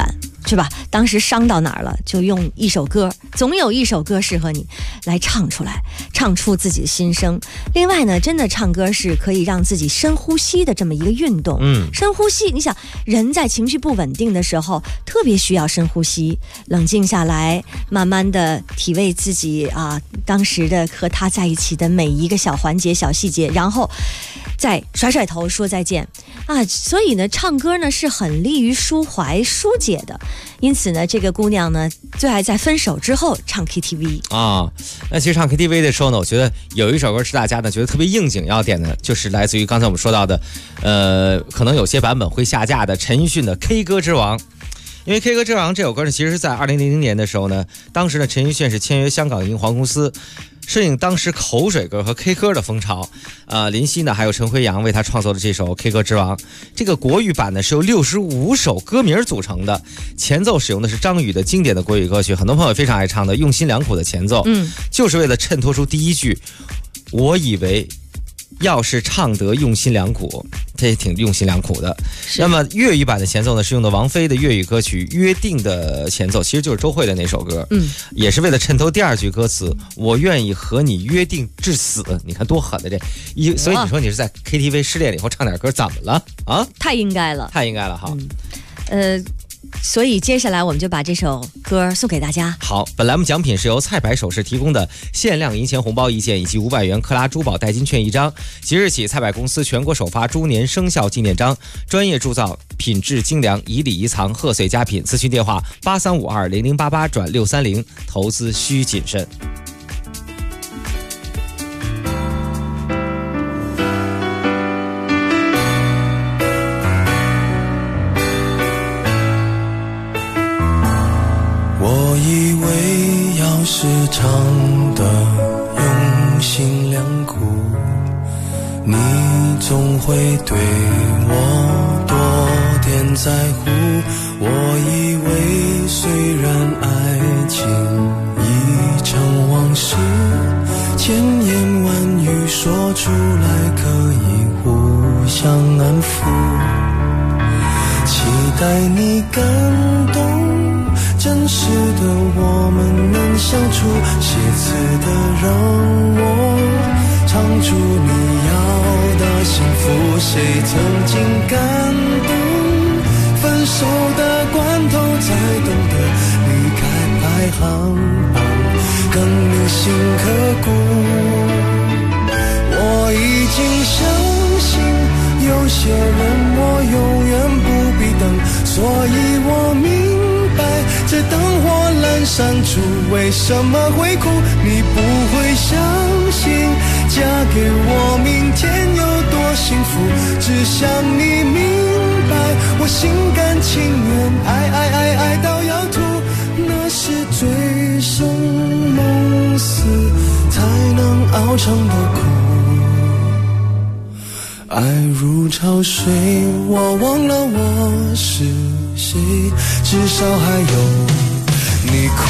是吧？当时伤到哪儿了，就用一首歌，总有一首歌适合你来唱出来，唱出自己的心声。另外呢，真的唱歌是可以让自己深呼吸的这么一个运动。深呼吸，你想人在情绪不稳定的时候，特别需要深呼吸，冷静下来，慢慢的体味自己当时的和他在一起的每一个小环节、小细节，然后再甩甩头说再见所以呢，唱歌呢是很利于抒怀疏解的。因此呢，这个姑娘呢最爱在分手之后唱 KTV 那其实唱 KTV 的时候呢，我觉得有一首歌是大家呢觉得特别应景要点的，就是来自于刚才我们说到的可能有些版本会下架的陈奕迅的 K 歌之王。因为 K 歌之王这首歌呢，其实是在2000年的时候呢，当时呢陈奕迅是签约香港英皇公司，适应当时口水歌和 K 歌的风潮。林夕呢还有陈辉阳为他创作的这首 K 歌之王，这个国语版呢是由65首歌名组成的，前奏使用的是张宇的经典的国语歌曲，很多朋友非常爱唱的用心良苦的前奏，就是为了衬托出第一句我以为要是唱得用心良苦，这也挺用心良苦的。那么粤语版的前奏呢，是用的王菲的粤语歌曲《约定》的前奏，其实就是周蕙的那首歌，也是为了衬托第二句歌词我愿意和你约定至死。你看多狠的所以你说你是在 KTV 失恋了以后唱点歌怎么了啊？ 太应该了哈。 所以接下来我们就把这首歌送给大家。 好，本栏目奖品是由菜百首饰提供的限量银钱红包1件以及500元克拉珠宝代金券1张。即日起，菜百公司全国首发猪年生肖纪念章，专业铸造，品质精良，以礼仪藏，贺岁佳品。咨询电话83520088-630，投资需谨慎。 我以为要是唱得用心良苦，你总会对我多点在乎。我以为虽然爱情已成往事，千言万语说出来可以互相安抚，期待你感动，真实的我们能相处，写词的让我唱出你要的幸福。谁曾经感动，分手的关头才懂得离开排行榜更铭心刻骨。我已经相信有些人我永远不必等，所以我明这灯火阑珊处为什么会哭？你不会相信嫁给我明天有多幸福，只想你明白我心甘情愿爱到要吐，那是醉生梦死才能熬成的苦。爱如潮水，我忘了我是谁，至少还有你哭。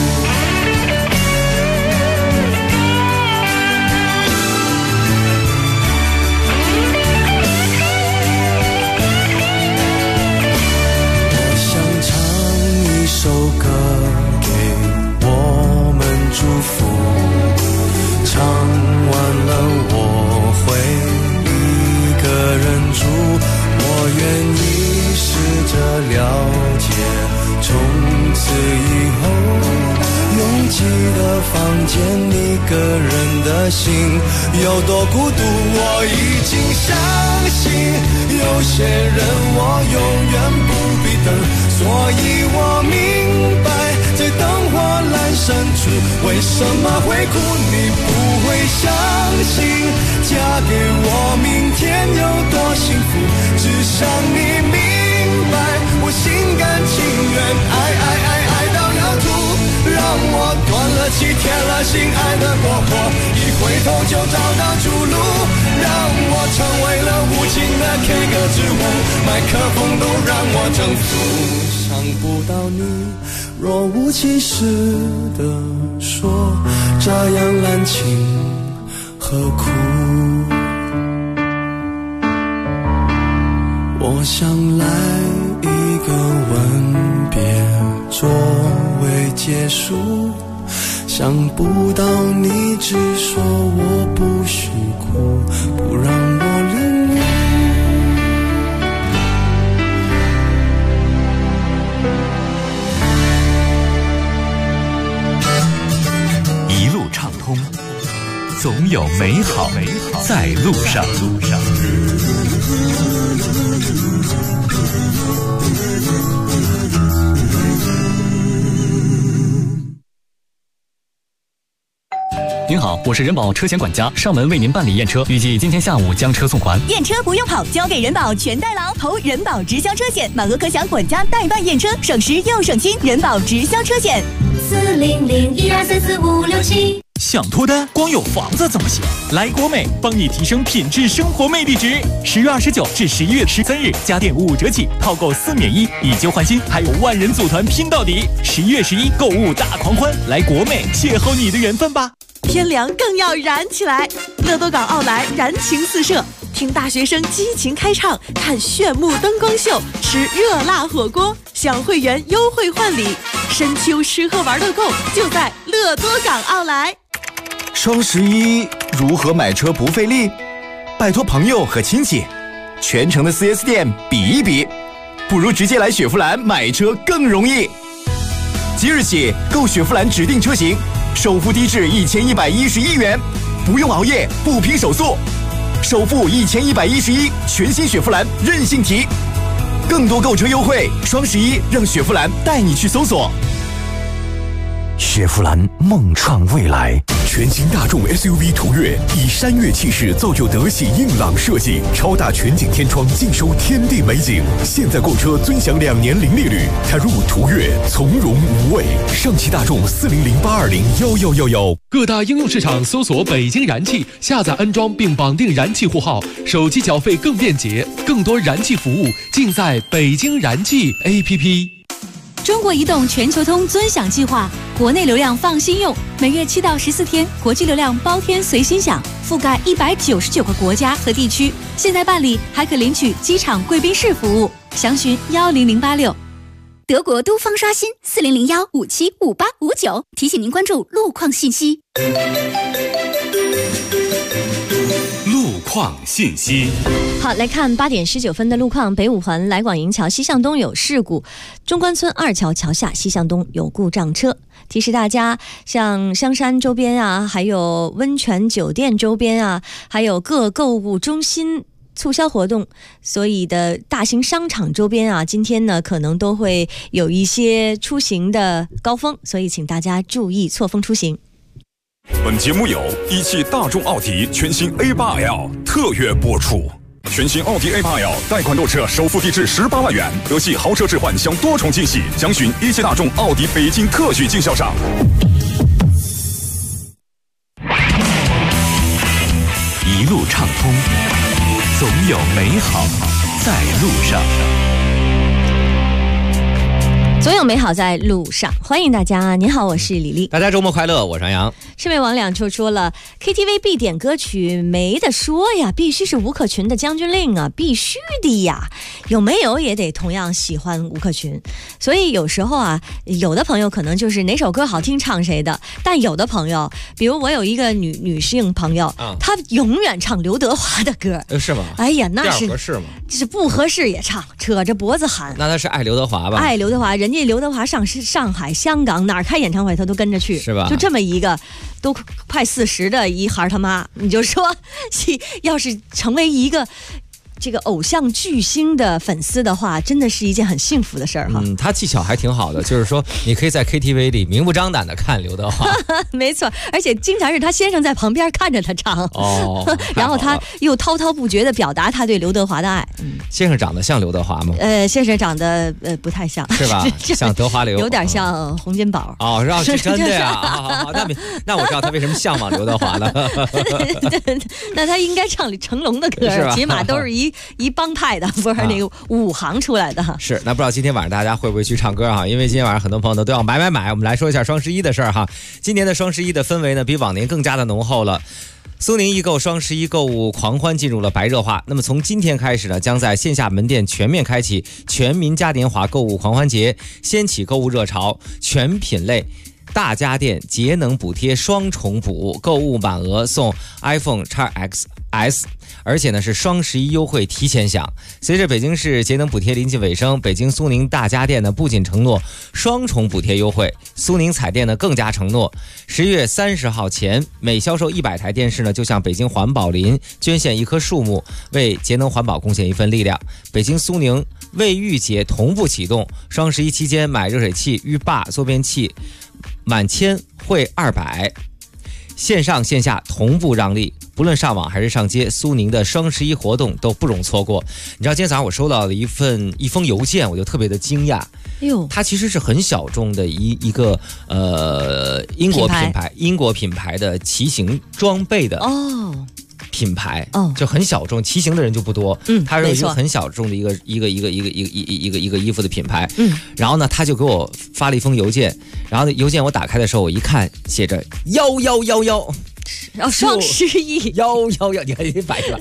我想唱一首歌给我们祝福，唱完了我会个人住，我愿意试着了解，从此以后拥挤的房间，一个人的心有多孤独。我已经相信有些人我永远不必等，所以我明白在灯火阑珊处为什么会哭。你不会相信嫁给我明天有多幸福，只想你明白我心甘情愿爱到要吐，让我断了气铁了心爱的过火，一回头就找到出路，让我成为了无情的 K 歌之王，麦克风都让我征服，想不到你若无其事地说这样滥情何苦。我想来一个吻别作为结束。想不到你只说我不许哭，不让我领悟。 一路畅通，总有美好在路上。 您好，我是人保车险管家，上门为您办理验车，预计今天下午将车送还。 验车不用跑，交给人保全代劳，投人保直销车险，满额可享管家代办验车，省时又省心。人保直销车险，40012344567。 想脱单，光有房子怎么行？来国美帮你提升品质生活魅力值。10月29至11月13日，家电5.5折起，套购4免1，以旧换新，还有万人组团拼到底。11月11购物大狂欢，来国美邂逅你的缘分吧。 天凉更要燃起来，乐多港奥莱燃情四射，听大学生激情开唱，看炫目灯光秀，吃热辣火锅，享会员优惠换礼，深秋吃喝玩乐购就在乐多港奥莱。 双11如何买车不费力？拜托朋友和亲戚，全城的 4S 店比一比，不如直接来雪佛兰买车更容易。即日起购雪佛兰指定车型，首付低至1111元，不用熬夜，不拼手速，首付1111，全新雪佛兰任性提。更多购车优惠，双11让雪佛兰带你去搜索。 雪佛兰梦创未来，全新大众 SUV 途岳以山岳气势造就德系硬朗设计，超大全景天窗尽收天地美景。现在购车尊享2年零利率，踏入途岳从容无畏。上汽大众40082011111。 各大应用市场搜索北京燃气，下载安装并绑定燃气户号，手机缴费更便捷，更多燃气服务尽在北京燃气 APP。 中国移动全球通尊享计划，国内流量放心用，每月7到14天，国际流量包天随心享，覆盖199个国家和地区。现在办理还可领取机场贵宾室服务，详询10086。 德国都方刷新4001575859，提醒您关注路况信息。 路况信息。 好，来看8点19分的路况。北五环来广营桥西向东有事故，中关村2桥桥下西向东有故障车。提示大家，像香山周边啊，还有温泉酒店周边啊，还有各购物中心促销活动，所以的大型商场周边啊，今天呢可能都会有一些出行的高峰，所以请大家注意错峰出行。 本节目由一汽大众奥迪全新 A8L 特约播出。全新奥迪 A8L 贷款购车首付低至18万元，德系豪车置换享多重惊喜，详询一汽大众奥迪北京特许经销商。 一路畅通，总有美好在路上。 总有美好在路上，欢迎大家。您好，我是李丽。 大家周末快乐，我是杨洋。 魑魅魍魉就说了 ，KTV 必点歌曲没得说呀，必须是吴克群的《将军令》啊，必须的呀。有没有也得同样喜欢吴克群。所以有时候啊，有的朋友可能就是哪首歌好听唱谁的，但有的朋友，比如我有一个女性朋友，她永远唱刘德华的歌。 是吗？ 哎呀，那是合适吗？ 就是不合适也唱，扯着脖子喊。 那他是爱刘德华吧？ 爱刘德华，人家刘德华上海、香港哪儿开演唱会他都跟着去， 是吧？ 就这么一个都快40的一孩他妈，你就说，要是成为一个这个偶像巨星的粉丝的话，真的是一件很幸福的事儿哈。 他技巧还挺好的，就是说你可以在 KTV 里明目张胆的看刘德华， 没错，而且经常是他先生在旁边看着他唱，然后他又滔滔不绝的表达他对刘德华的爱。 先生长得像刘德华吗？ 先生长得不太像， 是吧？像德华刘， 有点像洪金宝。 是真的呀。好，那我知道他为什么向往刘德华了。 那他应该唱成龙的歌，起码都是一帮派的，不是那个武行出来的。 是，那不知道今天晚上大家会不会去唱歌哈？因为今天晚上很多朋友都要买。我们来说一下双11的事儿哈。今年的双11的氛围呢，比往年更加的浓厚了。 苏宁易购双11购物狂欢进入了白热化。那么从今天开始呢，将在线下门店全面开启全民嘉年华购物狂欢节，掀起购物热潮，全品类大家电节能补贴双重补，购物满额送 iPhone XS， 而且呢是双11优惠提前享。随着北京市节能补贴临近尾声，北京苏宁大家电呢不仅承诺双重补贴优惠，苏宁彩电呢更加承诺10月30号前每销售100台电视呢，就向北京环保林捐献1棵树木，为节能环保贡献一份力量。北京苏宁卫浴节同步启动，双11期间买热水器、浴霸、坐便器满千惠200，线上线下同步让利，不论上网还是上街，苏宁的双11活动都不容错过。你知道今天早上我收到了一封邮件，我就特别的惊讶。它其实是很小众的一个英国品牌的骑行装备的品牌就很小众，骑行的人就不多。它是一个很小众的一个衣服的品牌。然后呢，他就给我发了一封邮件，然后邮件我打开的时候，我一看写着111， 双11 111，你看你摆是吧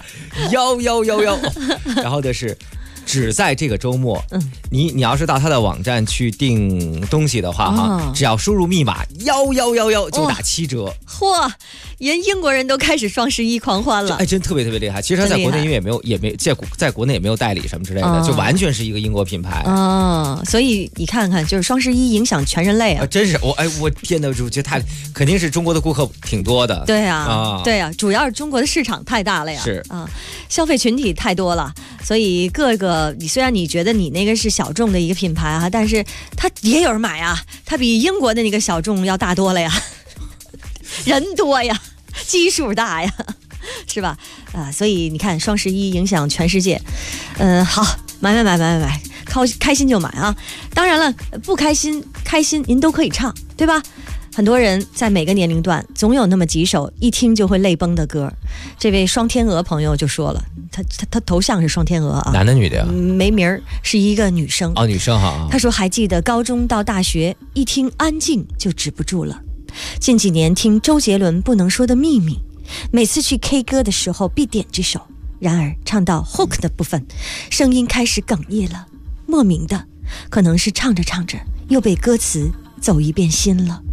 ？111，然后的是。只在这个周末，你要是到他的网站去订东西的话，只要输入密码111就打7折。 嚯，连英国人都开始双11狂欢了， 真特别特别厉害。其实他在国内因为也没在国内也没有代理什么之类的，就完全是一个英国品牌。 所以你看看，就是双11影响全人类啊！ 真是我天哪，我觉得肯定是中国的顾客挺多的。 对啊，主要是中国的市场太大了呀。 是消费群体太多了，所以各个。虽然你觉得你那个是小众的一个品牌啊，但是它也有人买啊，它比英国的那个小众要大多了呀，人多呀，基数大呀，是吧？所以你看双11影响全世界。好，买，开心就买啊！当然了，不开心您都可以唱，对吧？很多人在每个年龄段总有那么几首一听就会泪崩的歌。这位双天鹅朋友就说了，他头像是双天鹅啊， 男的女的呀？ 没名儿，是一个女生。 女生哈。 他说还记得高中到大学，一听安静就止不住了。近几年听周杰伦《不能说的秘密》，每次去 K 歌的时候必点这首。然而唱到 hook 的部分，声音开始哽咽了，莫名的，可能是唱着唱着又被歌词走一遍心了。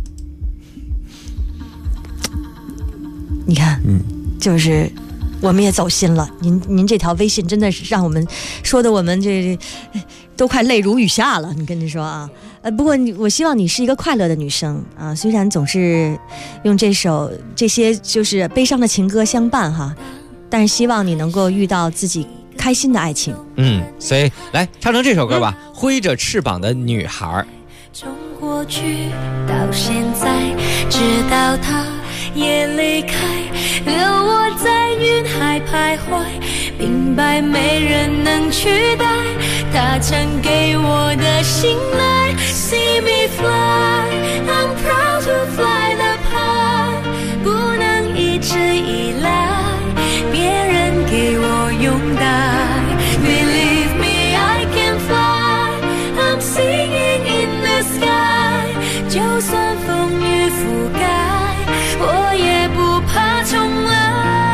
你看，就是我们也走心了。您这条微信真的是让我们说的我们这都快泪如雨下了。你跟你说啊，不过我希望你是一个快乐的女生啊，虽然总是用这些就是悲伤的情歌相伴哈，但是希望你能够遇到自己开心的爱情。 所以来唱成这首歌吧，挥着翅膀的女孩。 从过去到现在，直到他也离开，留我在云海徘徊，明白没人能取代他曾给我的信赖。 See me fly, I'm proud to fly the high， 不能一直依赖别人给我拥戴。 Believe me, I can fly, I'm singing in the sky， 就算风雨覆盖，我也不怕重来。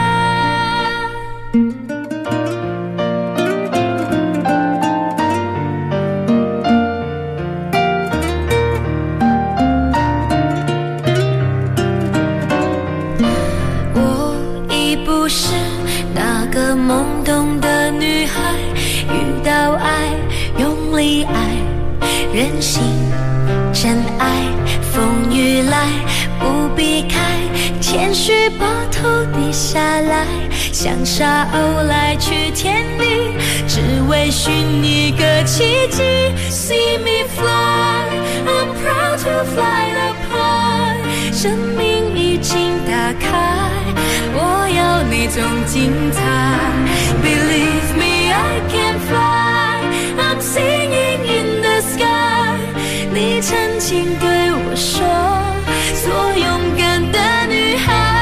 我已不是那个懵懂的女孩，遇到爱，用力爱，任性真爱，风雨来不避开，谦虚把头低下来，像沙鸥来去天地，只为寻一个奇迹。 See me fly, I'm proud to fly the high， 生命已经打开，我要那种精彩。 Believe me, I can fly, I'm singing in the sky， 你曾经对我说，做勇敢的女孩。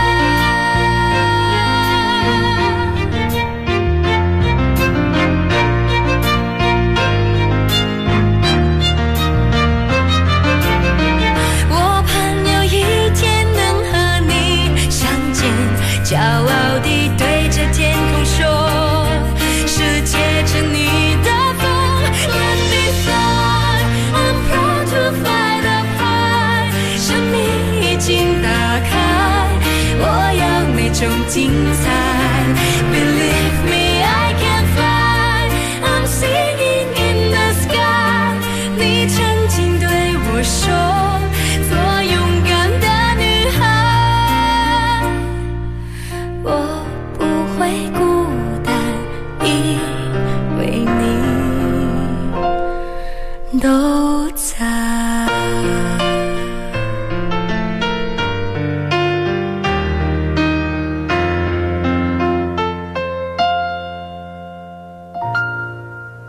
我盼有一天能和你相见，骄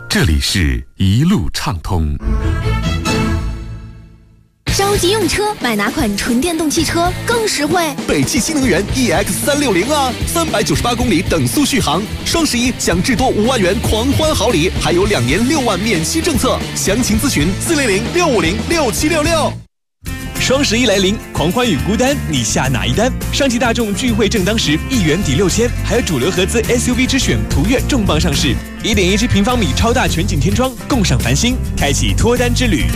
这里是一路畅通。 着急用车，买哪款纯电动汽车更实惠？ 北汽新能源 EX360啊，398公里等速续航，双11享至多5万元狂欢好礼，还有2年6万免息政策。详情咨询400-650-6766。 双11来临，狂欢与孤单，你下哪一单？上汽大众聚会正当时，1元抵6000，还有主流合资 SUV 之选途岳重磅上市，1.17平方米超大全景天窗，共赏繁星，开启脱单之旅。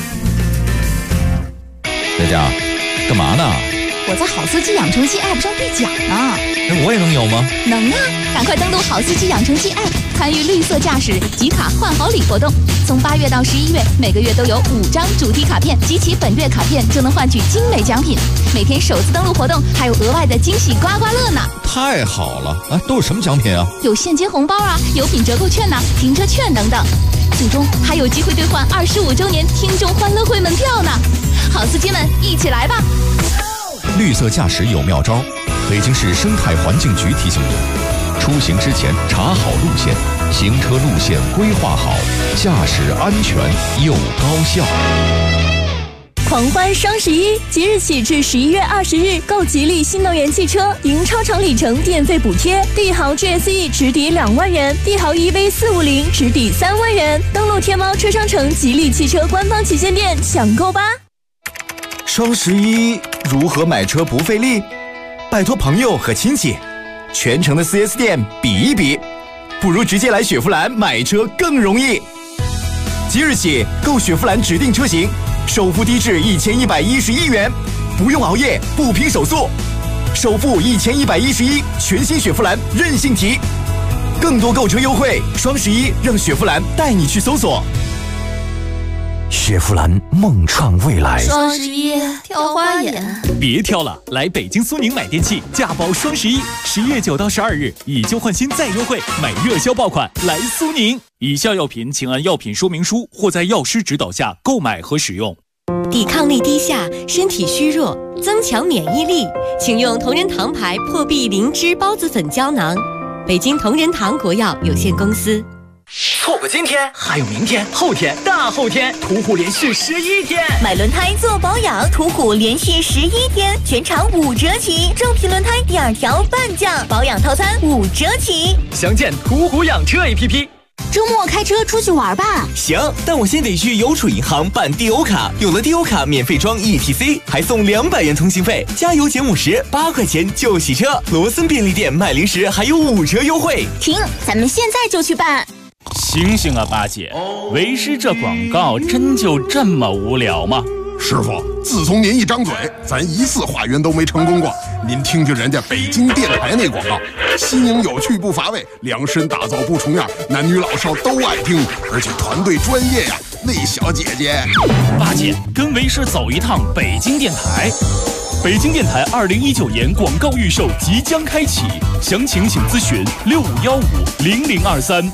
在家干嘛呢？ 我在好司机养成系 App 上兑奖呢。 我也能有吗？ 能啊！赶快登录好司机养成系 App， 参与绿色驾驶集卡换好礼活动。从8月到11月，每个月都有5张主题卡片，集齐本月卡片就能换取精美奖品。每天首次登录活动还有额外的惊喜刮刮乐呢！ 太好了！啊，都是什么奖品啊？ 有现金红包啊，有品折扣券呐，停车券等等。最终还有机会兑换25周年听众欢乐会门票呢！好司机们，一起来吧！ 绿色驾驶有妙招，北京市生态环境局提醒您：出行之前查好路线，行车路线规划好，驾驶安全又高效。 狂欢双11，即日起至11月20日，购吉利新能源汽车，赢超长里程电费补贴，帝豪 GSE 直抵2万元，帝豪 EV450 直抵3万元。登录天猫车商城吉利汽车官方旗舰店抢购吧！ 双11如何买车不费力？拜托朋友和亲戚，全城的 4S 店比一比，不如直接来雪佛兰买车更容易。即日起购雪佛兰指定车型，首付低至1111元，不用熬夜，不拼手速，首付1111，全新雪佛兰任性提。更多购车优惠，双11让雪佛兰带你去搜索。 雪佛兰梦创未来， 双11挑花眼， 别挑了，来北京苏宁买电器，价包双11，11月9到12日以旧换新再优惠，买热销爆款来苏宁。以下药品请按药品说明书或在药师指导下购买和使用。 抵抗力低下，身体虚弱，增强免疫力，请用同仁堂牌破壁灵芝孢子粉胶囊。北京同仁堂国药有限公司。 错过今天，还有明天、后天、大后天，途虎连续11天。 买轮胎做保养，途虎连续11天，全场5折起，正品轮胎第2条半价，保养套餐5折起。 详见途虎养车 APP。 周末开车出去玩吧。 行，但我先得去邮储银行办 DO 卡，有了 DO 卡免费装 ETC， 还送200元通信费，加油减50，8块钱就洗车。罗森便利店卖零食还有5折优惠。 停，咱们现在就去办。 醒醒啊，八姐，为师这广告真就这么无聊吗？ 师傅，自从您一张嘴，咱1次化缘都没成功过。您听听人家北京电台那广告，新颖有趣不乏味，量身打造不重样，男女老少都爱听，而且团队专业呀。那小姐姐， 八姐跟为师走一趟北京电台。北京电台2019年广告预售即将开启，详情请咨询65150023。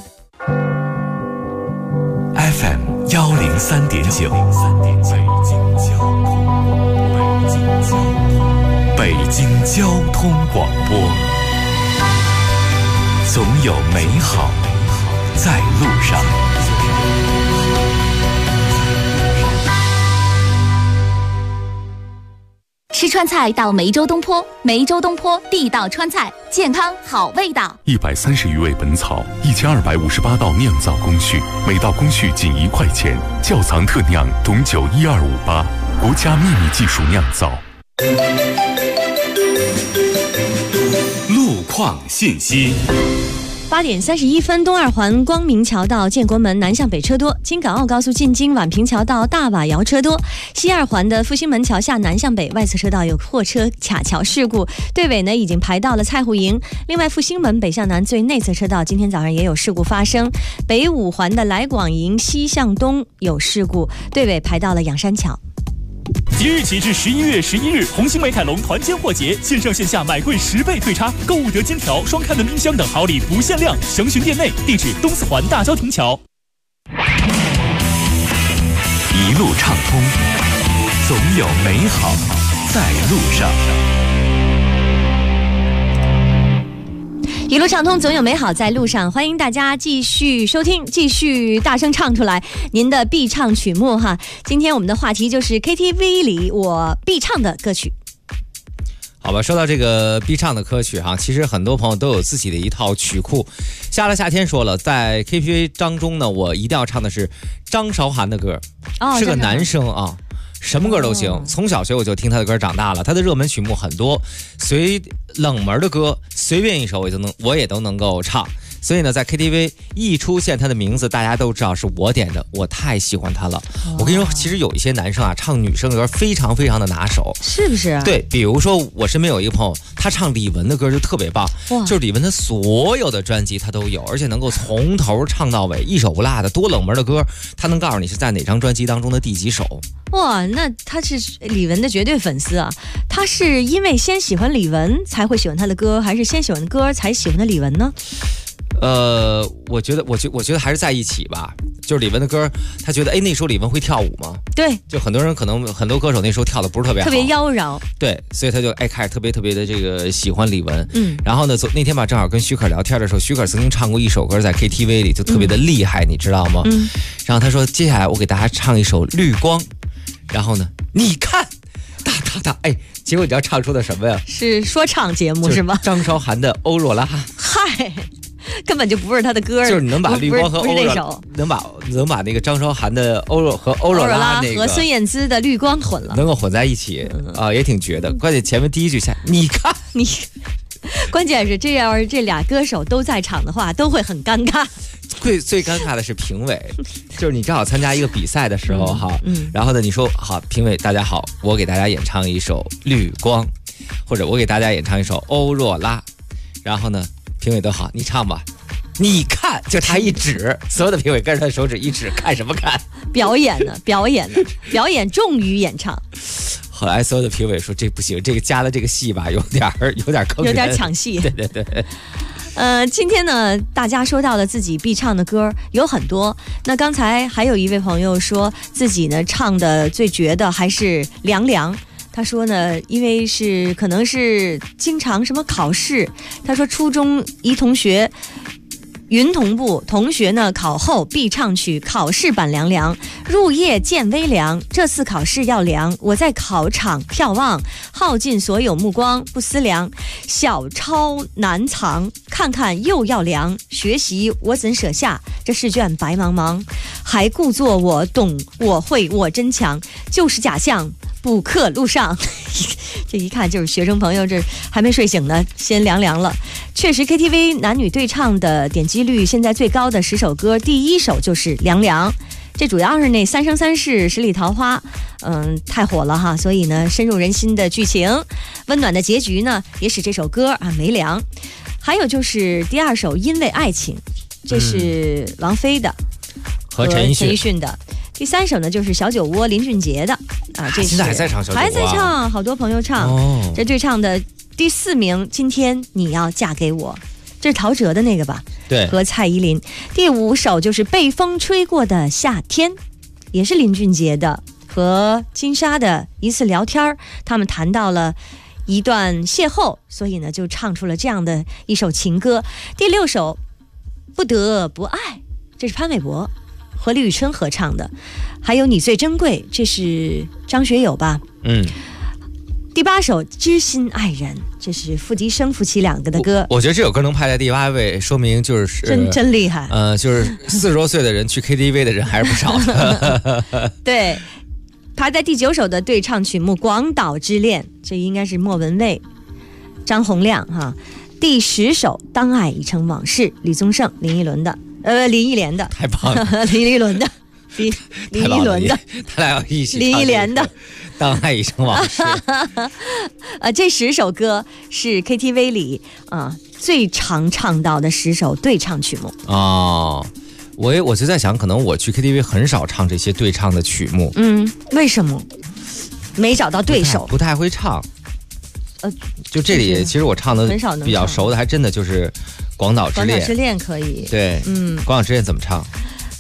FM 103.9，北京交通广播，总有美好在路上。 吃川菜到梅州东坡，梅州东坡地道川菜，健康好味道。 130余味本草，1258道酿造工序，每道工序仅1块钱，窖藏特酿董酒12588，国家秘密技术酿造。 路况信息。 8点31分，东二环光明桥到建国门南向北车多，京港澳高速进京宛平桥到大瓦窑车多，西二环的复兴门桥下南向北外侧车道有货车卡桥事故，队尾呢已经排到了蔡户营。另外，复兴门北向南最内侧车道今天早上也有事故发生，北五环的来广营西向东有事故，队尾排到了仰山桥。 即日起至11月11日，红星美凯龙团坚货节，线上线下买贵10倍退差，购物得金条、双开门冰箱等好礼不限量，详询店内。地址：东四环大交亭桥。 一路畅通，总有美好在路上。 一路畅通，总有美好在路上。欢迎大家继续收听，继续大声唱出来您的必唱曲目哈。今天我们的话题就是 KTV 里我必唱的歌曲。 好吧，说到这个必唱的歌曲哈，其实很多朋友都有自己的一套曲库。夏乐夏天说了，在 KTV 当中呢，我一定要唱的是张韶涵的歌，是个男生啊。什么歌都行，从小学我就听他的歌长大了。他的热门曲目很多，随冷门的歌随便一首我也都能够唱。所以呢，在 KTV 一出现他的名字，大家都知道是我点的，我太喜欢他了。我跟你说，其实有一些男生啊，唱女生的歌非常非常的拿手， 是不是？ 对，比如说我身边有一个朋友，他唱李玟的歌就特别棒，就是李玟的所有的专辑他都有，而且能够从头唱到尾，一首不落的。多冷门的歌，他能告诉你是在哪张专辑当中的第几首。 哇，那他是李玟的绝对粉丝啊！他是因为先喜欢李玟才会喜欢他的歌，还是先喜欢歌才喜欢的李玟呢？ 我觉得还是在一起吧。就是李玟的歌，他觉得那时候李玟会跳舞吗？ 对， 就很多人可能很多歌手那时候跳的不是特别好， 特别妖娆。 对，所以他就开始特别的这个喜欢李玟。然后呢，那天吧正好跟许可聊天的时候，许可曾经唱过一首歌在 KTV 里就特别的厉害，你知道吗？然后他说接下来我给大家唱一首《绿光》，然后呢，你看，哒哒哒，结果你知道唱出的什么呀？ 是说唱节目是吗？ 张韶涵的《欧若拉》。 嗨。根本就不是他的歌， 就是你能把绿光和欧若拉，能把那个张韶涵的欧若拉那个和孙燕姿的绿光混了， 能够混在一起啊，也挺绝的。关键前面第一句下，你看你，关键是要是这俩歌手都在场的话，都会很尴尬。 最尴尬的是评委，就是你正好参加一个比赛的时候哈，然后呢你说好，评委大家好，我给大家演唱一首绿光，或者我给大家演唱一首欧若拉，然后呢。评委都好，你唱吧。你看，就他一指，所有的评委跟着他的手指一指，看什么看？ 表演呢？表演重于演唱。 后来所有的评委说这不行，这个加了这个戏吧，有点坑人， 有点抢戏。 对。 今天呢，大家说到了自己必唱的歌有很多。那刚才还有一位朋友说自己呢唱的最绝的还是《凉凉》。他说呢，因为可能是经常什么考试，他说初中一同学云同步同学呢考后必唱曲考试版凉凉，入夜见微凉，这次考试要凉，我在考场眺望，耗尽所有目光不思量，小抄难藏，看看又要凉，学习我怎舍下，这试卷白茫茫，还故作我懂我会我真强，就是假象补课路上。这一看就是学生朋友这还没睡醒呢，先凉凉了。确实 KTV 男女对唱的点击率现在最高的10首歌，第一首就是凉凉。这主要是那三生三世十里桃花太火了哈，所以呢深入人心的剧情，温暖的结局呢也使这首歌没凉。还有就是第二首因为爱情，这是王菲的和陈奕迅的。第三首呢就是小酒窝林俊杰的这现在还在唱小酒窝还在唱，好多朋友唱这对唱的第4名，今天你要嫁给我，这是陶喆的那个吧？ 对， 和蔡依林。第5首就是被风吹过的夏天，也是林俊杰的，和金莎的一次聊天，他们谈到了一段邂逅，所以呢就唱出了这样的一首情歌。第6首不得不爱，这是潘玮柏和李宇春合唱的。还有你最珍贵，这是张学友吧？第8首知心爱人，这是付笛声夫妻2个的歌。 我觉得这首歌能排在第8位，说明就是真厉害。 就是40多岁的人去 KTV 的人还是不少的。 对，排在第9首的对唱曲目《广岛之恋》，这应该是莫文蔚、张洪量哈。第10首《当爱已成往事》，李宗盛、林忆莲的， 太棒了， 林忆莲的。林忆莲的， 他俩要一起唱林忆莲的《 当爱已成往事》。 这10首歌是 KTV 里最常唱到的10首对唱曲目。 我就在想，可能我去 KTV 很少唱这些对唱的曲目。 为什么？没找到对手， 不太会唱。就这里，其实我唱的比较熟的，还真的就是《广岛之恋》。 广岛之恋可以。 对，广岛之恋怎么唱？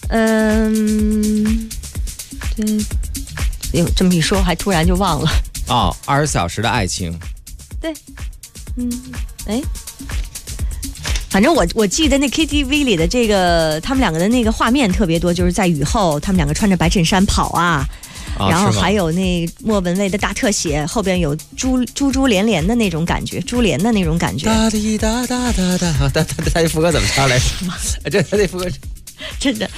对，这么一说，还突然就忘了。 24小时的爱情。 对， 反正我记得那 KTV 里的这个他们两个的那个画面特别多，就是在雨后他们两个穿着白衬衫跑啊，然后还有那莫文蔚的大特写，后边有珠连连的那种感觉，珠帘的那种感觉。 哒滴哒哒哒哒哒，他这副歌怎么唱来着？这他这副歌真的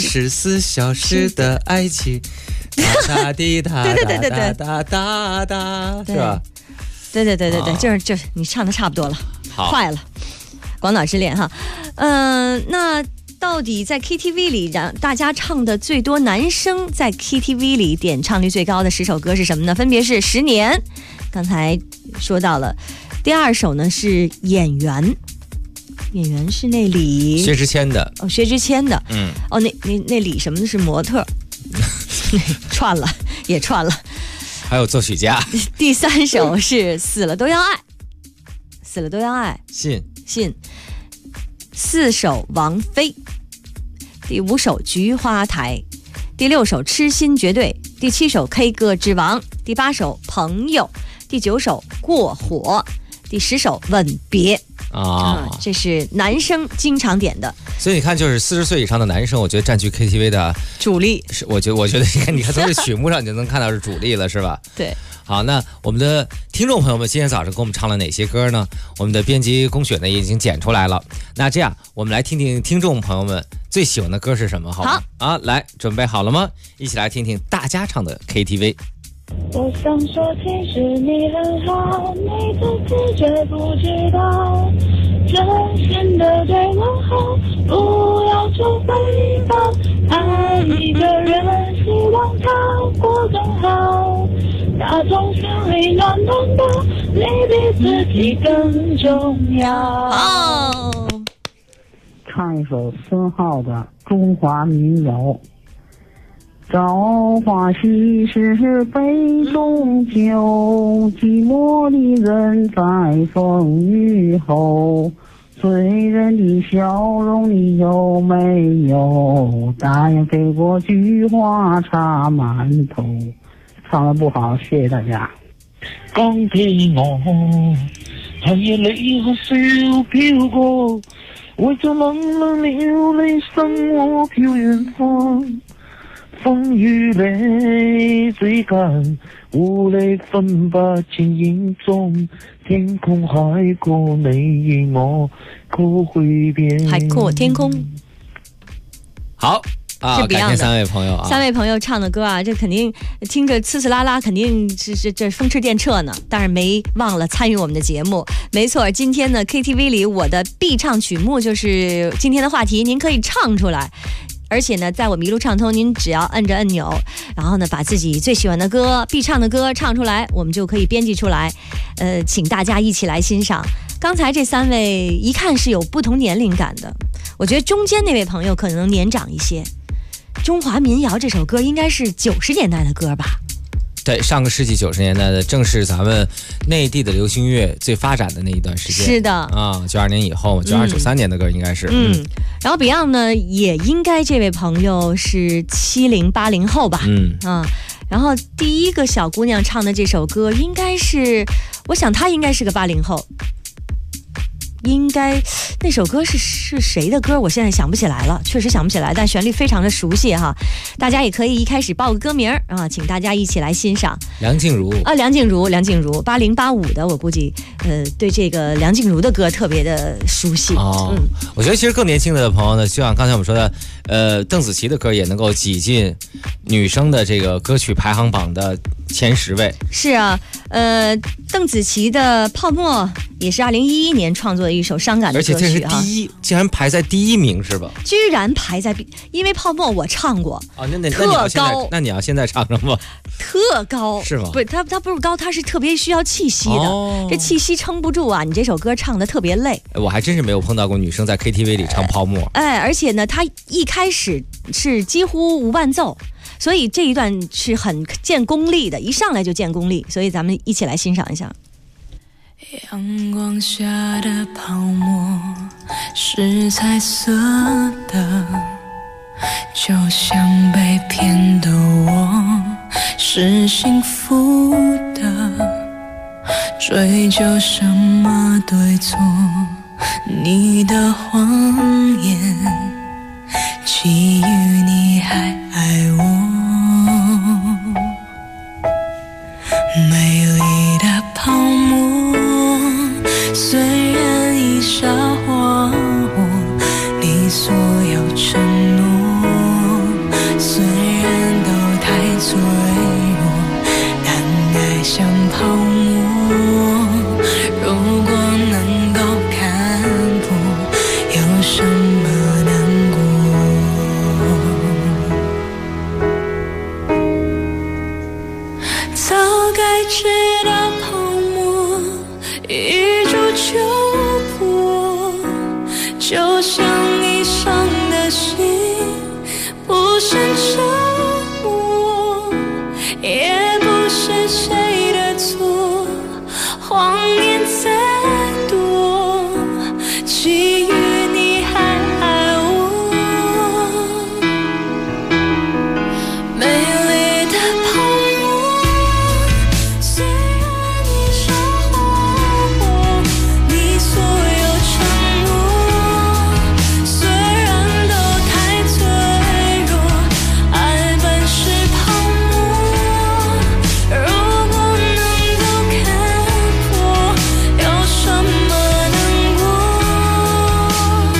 24小时的爱情，哒滴哒哒哒哒哒哒，是吧？ 对，就是你唱的差不多了，快了。广岛之恋哈，那到底在 KTV 里让大家唱的最多，男生在 KTV 里点唱率最高的10首歌是什么呢？分别是10年，刚才说到了。第2首呢是演员是那李薛之谦的薛之谦的，那李什么的是模特，串了， 还有作曲家。 第3首是死了都要爱，信。4首王菲，第5首菊花台，第6首痴心绝对，第7首 K 歌之王，第8首朋友，第9首过火，第10首吻别这是男生经常点的。 所以你看，就是40岁以上的男生，我觉得占据 KTV 的主力。 是，我觉得你看从这曲目上你就能看到是主力了，是吧？ 对。 好，那我们的听众朋友们今天早上给我们唱了哪些歌呢？我们的编辑龚雪呢也已经剪出来了。那这样，我们来听听听众朋友们最喜欢的歌是什么，好吗？好，来，准备好了吗？一起来听听大家唱的 KTV。 我想说，其实你很好，你自己却不知道，真心的对我好，不要求回报，爱一个人，希望他过更好，打从心里暖暖的，你比自己更重要。 唱一首孙浩的中华民谣。朝花夕拾杯中酒，寂寞的人在风雨后，醉人的笑容你有没有？大雁飞过菊花插满头。唱得不好，谢谢大家。 講起我，寒夜裏可笑飄過，為咗冷冷了你生我飄遠方。風雨裏最近無力分不清影蹤，天空海闊你與我可會變？ 海闊天空。 好。感謝3位朋友啊 ！3位朋友唱的歌啊，这肯定听着呲呲啦啦，肯定是这风驰电掣呢。但是没忘了参与我们的节目。没错，今天呢 KTV 里我的必唱曲目就是今天的话题，您可以唱出来。而且呢，在我们一路畅通，您只要按着按钮，然后呢，把自己最喜欢的歌、必唱的歌唱出来，我们就可以编辑出来。请大家一起来欣赏。刚才这3位一看是有不同年龄感的，我觉得中间那位朋友可能年长一些。中华民谣这首歌应该是90年代的歌吧？ 对，上个世纪90年代的，正是咱们内地的流行乐最发展的那一段时间。 是的啊，92年以后，92、93年的歌应该是。 然后 Beyond 呢，也应该这位朋友是70、80后吧？然后第一个小姑娘唱的这首歌，应该是，我想她应该是个80后。应该那首歌是谁的歌？我现在想不起来了，确实想不起来，但旋律非常的熟悉哈。大家也可以一开始报个歌名啊，请大家一起来欣赏。 梁静茹啊，梁静茹，80、85的，我估计对这个梁静茹的歌特别的熟悉。 我觉得其实更年轻的朋友呢，就像刚才我们说的，邓紫棋的歌也能够挤进女生的这个歌曲排行榜的前10位。 是啊，邓紫棋的《泡沫》也是2011年创作的一首伤感的歌曲， 而且这是第一，竟然排在第1名是吧？ 居然排在，因为《泡沫》我唱过， 特高。那你要现在唱什么？ 特高是吗？ 不是，它不是高，它是特别需要气息的，这气息撑不住啊！你这首歌唱的特别累。 我还真是没有碰到过女生在 KTV 里唱《泡沫》。 而且呢，它一开始是几乎无伴奏。所以这一段是很见功力的，一上来就见功力，所以咱们一起来欣赏一下。 阳光下的泡沫是彩色的，就像被骗的我是幸福的，追究什么对错， 你的谎言，基于你还爱我。美丽的泡沫，虽然已烧火，你所有承诺，虽然都太脆弱，但爱像泡沫，如果能够看破，有什么难过？早该知道泡沫一触就破，就像你伤的心不是折磨，也不是谁的错，谎言再多，基于你还爱我。美丽的泡沫，虽然你烧火，你所有承诺，虽然都太脆弱，爱本是泡沫，如果能够看破，有什么难过？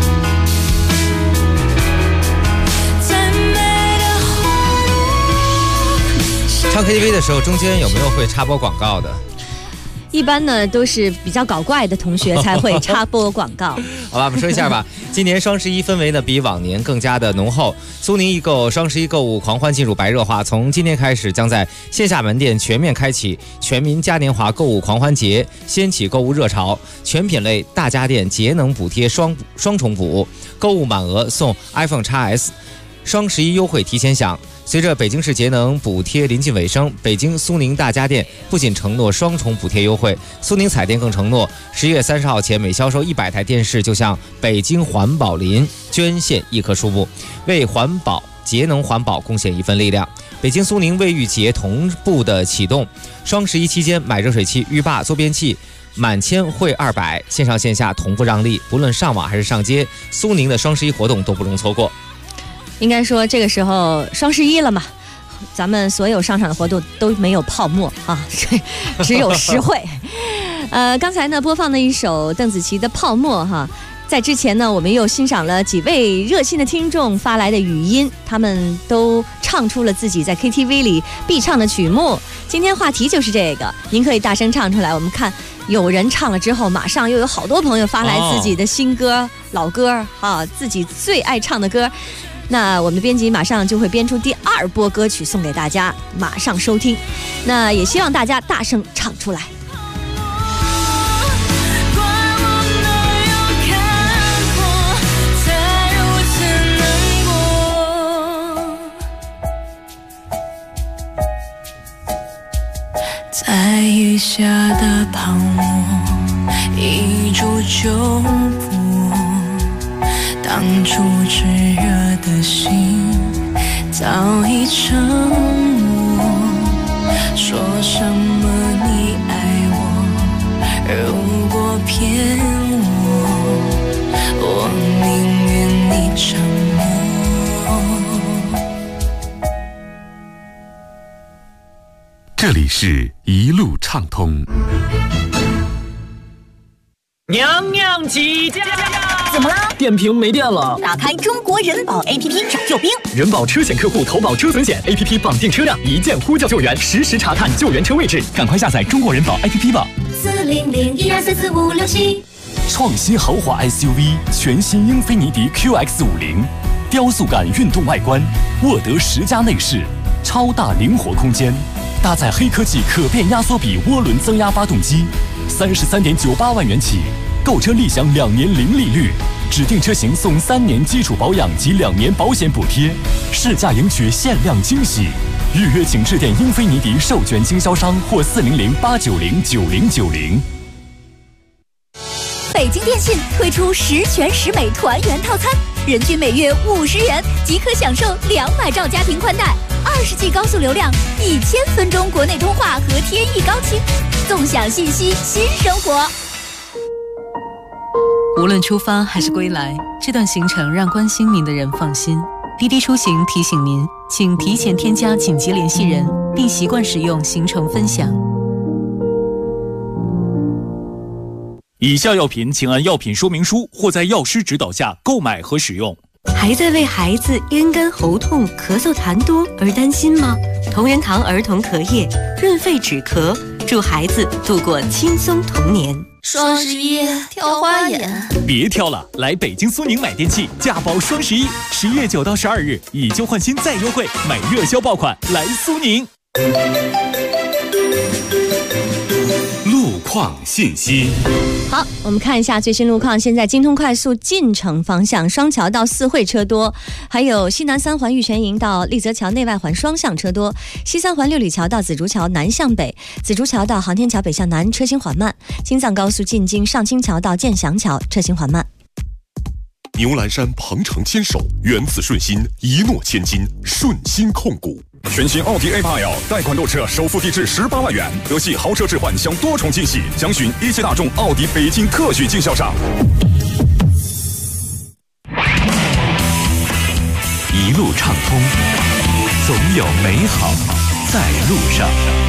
再美的花朵， 唱 KTV 的时候，中间有没有会插播广告的？ 一般呢都是比较搞怪的同学才会插播广告。 好吧，我们说一下吧。今年双11氛围呢比往年更加的浓厚。苏宁易购双11购物狂欢进入白热化，从今天开始将在线下门店全面开启全民嘉年华购物狂欢节，掀起购物热潮，全品类大家电节能补贴双重补，购物满额送 iPhone XS， 双11优惠提前享。随着北京市节能补贴临近尾声，北京苏宁大家电不仅承诺双重补贴优惠，苏宁彩电更承诺11月30号前每销售100台电视就向北京环保林捐献1棵树木，为环保节能环保贡献一份力量。北京苏宁卫浴节同步的启动，双11期间买热水器、浴霸、坐便器满千惠200，线上线下同步让利，不论上网还是上街，苏宁的双11活动都不容错过。 应该说这个时候双11了嘛，咱们所有上场的活动都没有泡沫啊，只有实惠。刚才呢播放的一首邓紫棋的《泡沫》哈，在之前呢我们又欣赏了几位热心的听众发来的语音，他们都唱出了自己在 KTV 里必唱的曲目。今天话题就是这个，您可以大声唱出来，我们看有人唱了之后，马上又有好多朋友发来自己的新歌、老歌啊，自己最爱唱的歌。那我们的编辑马上就会编出第2波歌曲送给大家，马上收听。那也希望大家大声唱出来。 在雨下的泡沫一触就破，当初炽热的心早已沉默，说什么你爱我，如果骗我宁愿你沉默。 这里是一路畅通。 娘娘起驾！ 怎么了？ 电瓶没电了。 打开中国人保 APP 找救兵。 人保车险客户投保车损险 APP 绑定车辆，一键呼叫救援，实时查看救援车位置。赶快下载中国人保 APP 吧。 40012444567。 创新豪华 SUV 全新英菲尼迪 QX50，雕塑感运动外观，沃德10加内饰，超大灵活空间，搭载黑科技可变压缩比涡轮增压发动机，33.98万元起，购车立享2年零利率，指定车型送3年基础保养及2年保险补贴，试驾赢取限量惊喜。预约请致电英菲尼迪授权经销商或400-890-9090。 北京电信推出10全10美团圆套餐，人均每月50元即可享受200兆家庭宽带，20G 高速流量，1000分钟国内通话和天翼高清，纵享信息新生活。 无论出发还是归来，这段行程让关心您的人放心。滴滴出行提醒您，请提前添加紧急联系人，并习惯使用行程分享。 以下药品请按药品说明书或在药师指导下购买和使用。 还在为孩子咽干喉痛、咳嗽痰多而担心吗？同仁堂儿童咳液润肺止咳，助孩子度过轻松童年。 双11挑花眼， 别挑了，来北京苏宁买电器，价保双11，11月9到12日以旧换新再优惠，买热销爆款，来苏宁。 路况信息。 好，我们看一下最新路况。现在京通快速进城方向双桥到四惠车多，还有西南三环玉泉营到立泽桥内外环双向车多，西三环六里桥到紫竹桥南向北，紫竹桥到航天桥北向南车行缓慢，京藏高速进京上清桥到建祥桥车行缓慢。 牛栏山鹏程牵手，源自顺心，一诺千金，顺心控股。 全新奥迪 A8L 贷款购车首付低至18万元，德系豪车置换享多重惊喜，详询一汽大众奥迪北京特许经销商。 一路畅通，总有美好在路上。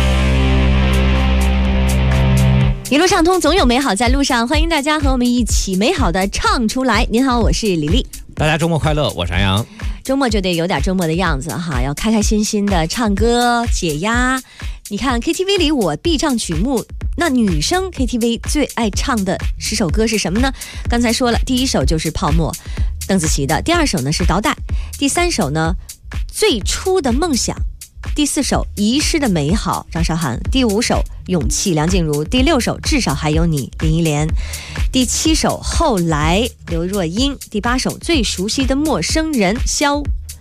一路畅通，总有美好在路上。欢迎大家和我们一起美好的唱出来。您好，我是李丽。 大家周末快乐，我是安阳。 周末就得有点周末的样子哈，要开开心心的唱歌解压。你看 KTV 里我必唱曲目，那女生 KTV 最爱唱的10首歌是什么呢？刚才说了，第1首就是泡沫，邓紫棋的；第2首呢是倒带；第3首呢最初的梦想；第4首遗失的美好，张韶涵；第5首勇气，梁静茹；第6首至少还有你，林忆莲；第7首后来，刘若英；第8首最熟悉的陌生人，萧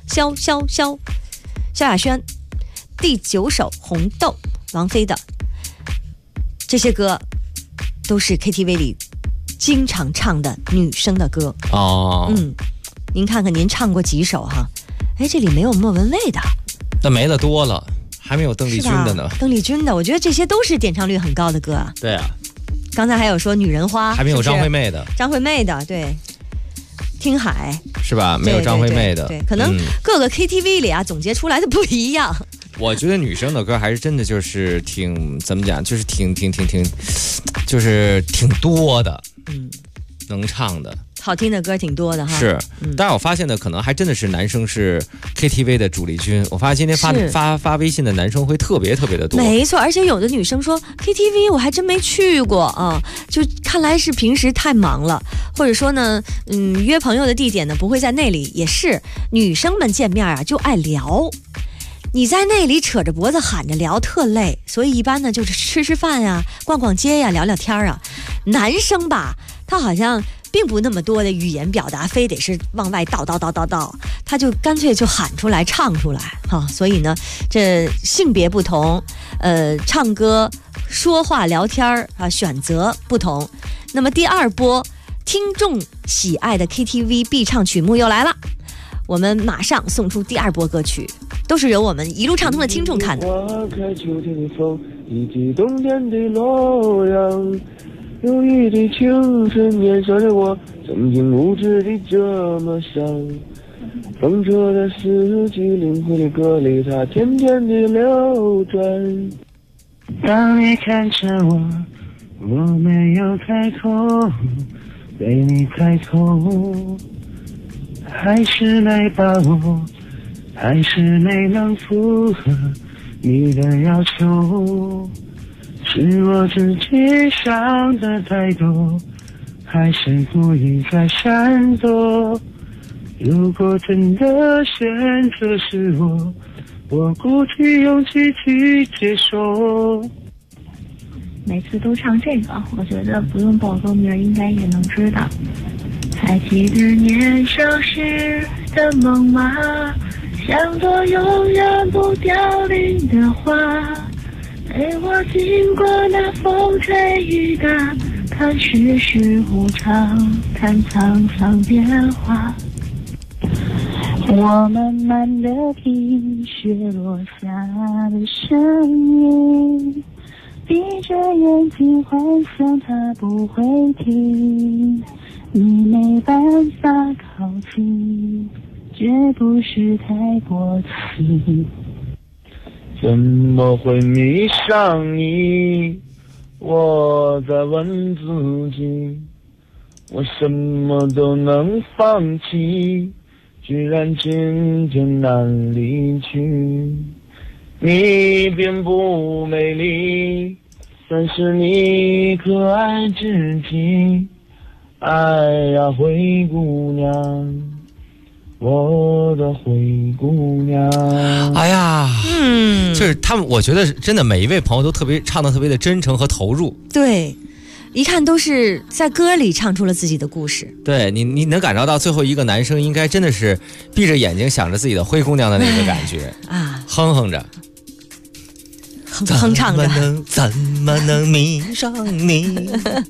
亚轩；第9首红豆，王菲的。这些歌都是 KTV 里经常唱的女生的歌哦。 您看看您唱过几首哈？哎，这里没有莫文蔚的， 那没了多了，还没有邓丽君的呢。 邓丽君的，我觉得这些都是点唱率很高的歌啊。 对啊， 刚才还有说女人花， 还没有张惠妹的。 张惠妹的，对，听海是吧？没有张惠妹的。 对，可能各个 KTV 里啊，总结出来的不一样。 我觉得女生的歌还是真的就是挺怎么讲，就是挺就是挺多的，能唱的。 好听的歌挺多的哈， 是，但是我发现的可能还真的是男生是 KTV 的主力军。我发现今天发微信的男生会特别的多， 没错。而且有的女生说 KTV 我还真没去过啊，就看来是平时太忙了，或者说呢，约朋友的地点呢不会在那里。也是女生们见面啊就爱聊，你在那里扯着脖子喊着聊特累，所以一般呢就是吃饭呀、逛逛街呀、聊聊天啊。男生吧，他好像并不那么多的语言表达，非得是往外叨，他就干脆就喊出来唱出来哈。所以呢，这性别不同，唱歌、说话、聊天啊，选择不同。那么第2波听众喜爱的 KTV 必唱曲目又来了，我们马上送出第2波歌曲，都是由我们一路畅通的听众看的。 花开秋天的风，以及冬天的洛阳。有一滴青春，年少的我曾经无知地这么想。风车的四季，灵魂的歌里，它甜甜地流转。当你看着我，我没有开口，对你开口，还是没把握，还是没能符合你的要求。是我自己想的太多，还是故意在闪躲？如果真的选择是我鼓起勇气去接受。 每次都唱这个，我觉得不用报歌名应该也能知道。还记得年少时的梦吗？像朵永远不凋零的花，陪我经过那风吹雨打，看世事无常，看沧桑变化。我慢慢地听雪落下的声音，闭着眼睛幻想它不会停。 你没办法靠近，绝不是太过气。 怎么会迷上你？我在问自己，我什么都能放弃，居然渐渐难离去。你并不美丽，但是你可爱至极。哎呀，灰姑娘，我的灰姑娘。 哎呀，就是他们，我觉得真的每一位朋友都唱得特别的真诚和投入。 对，一看都是在歌里唱出了自己的故事。 对，你能感受到最后一个男生应该真的是闭着眼睛想着自己的灰姑娘的那个感觉啊，哼哼着， 哼唱着， 怎么能迷上你？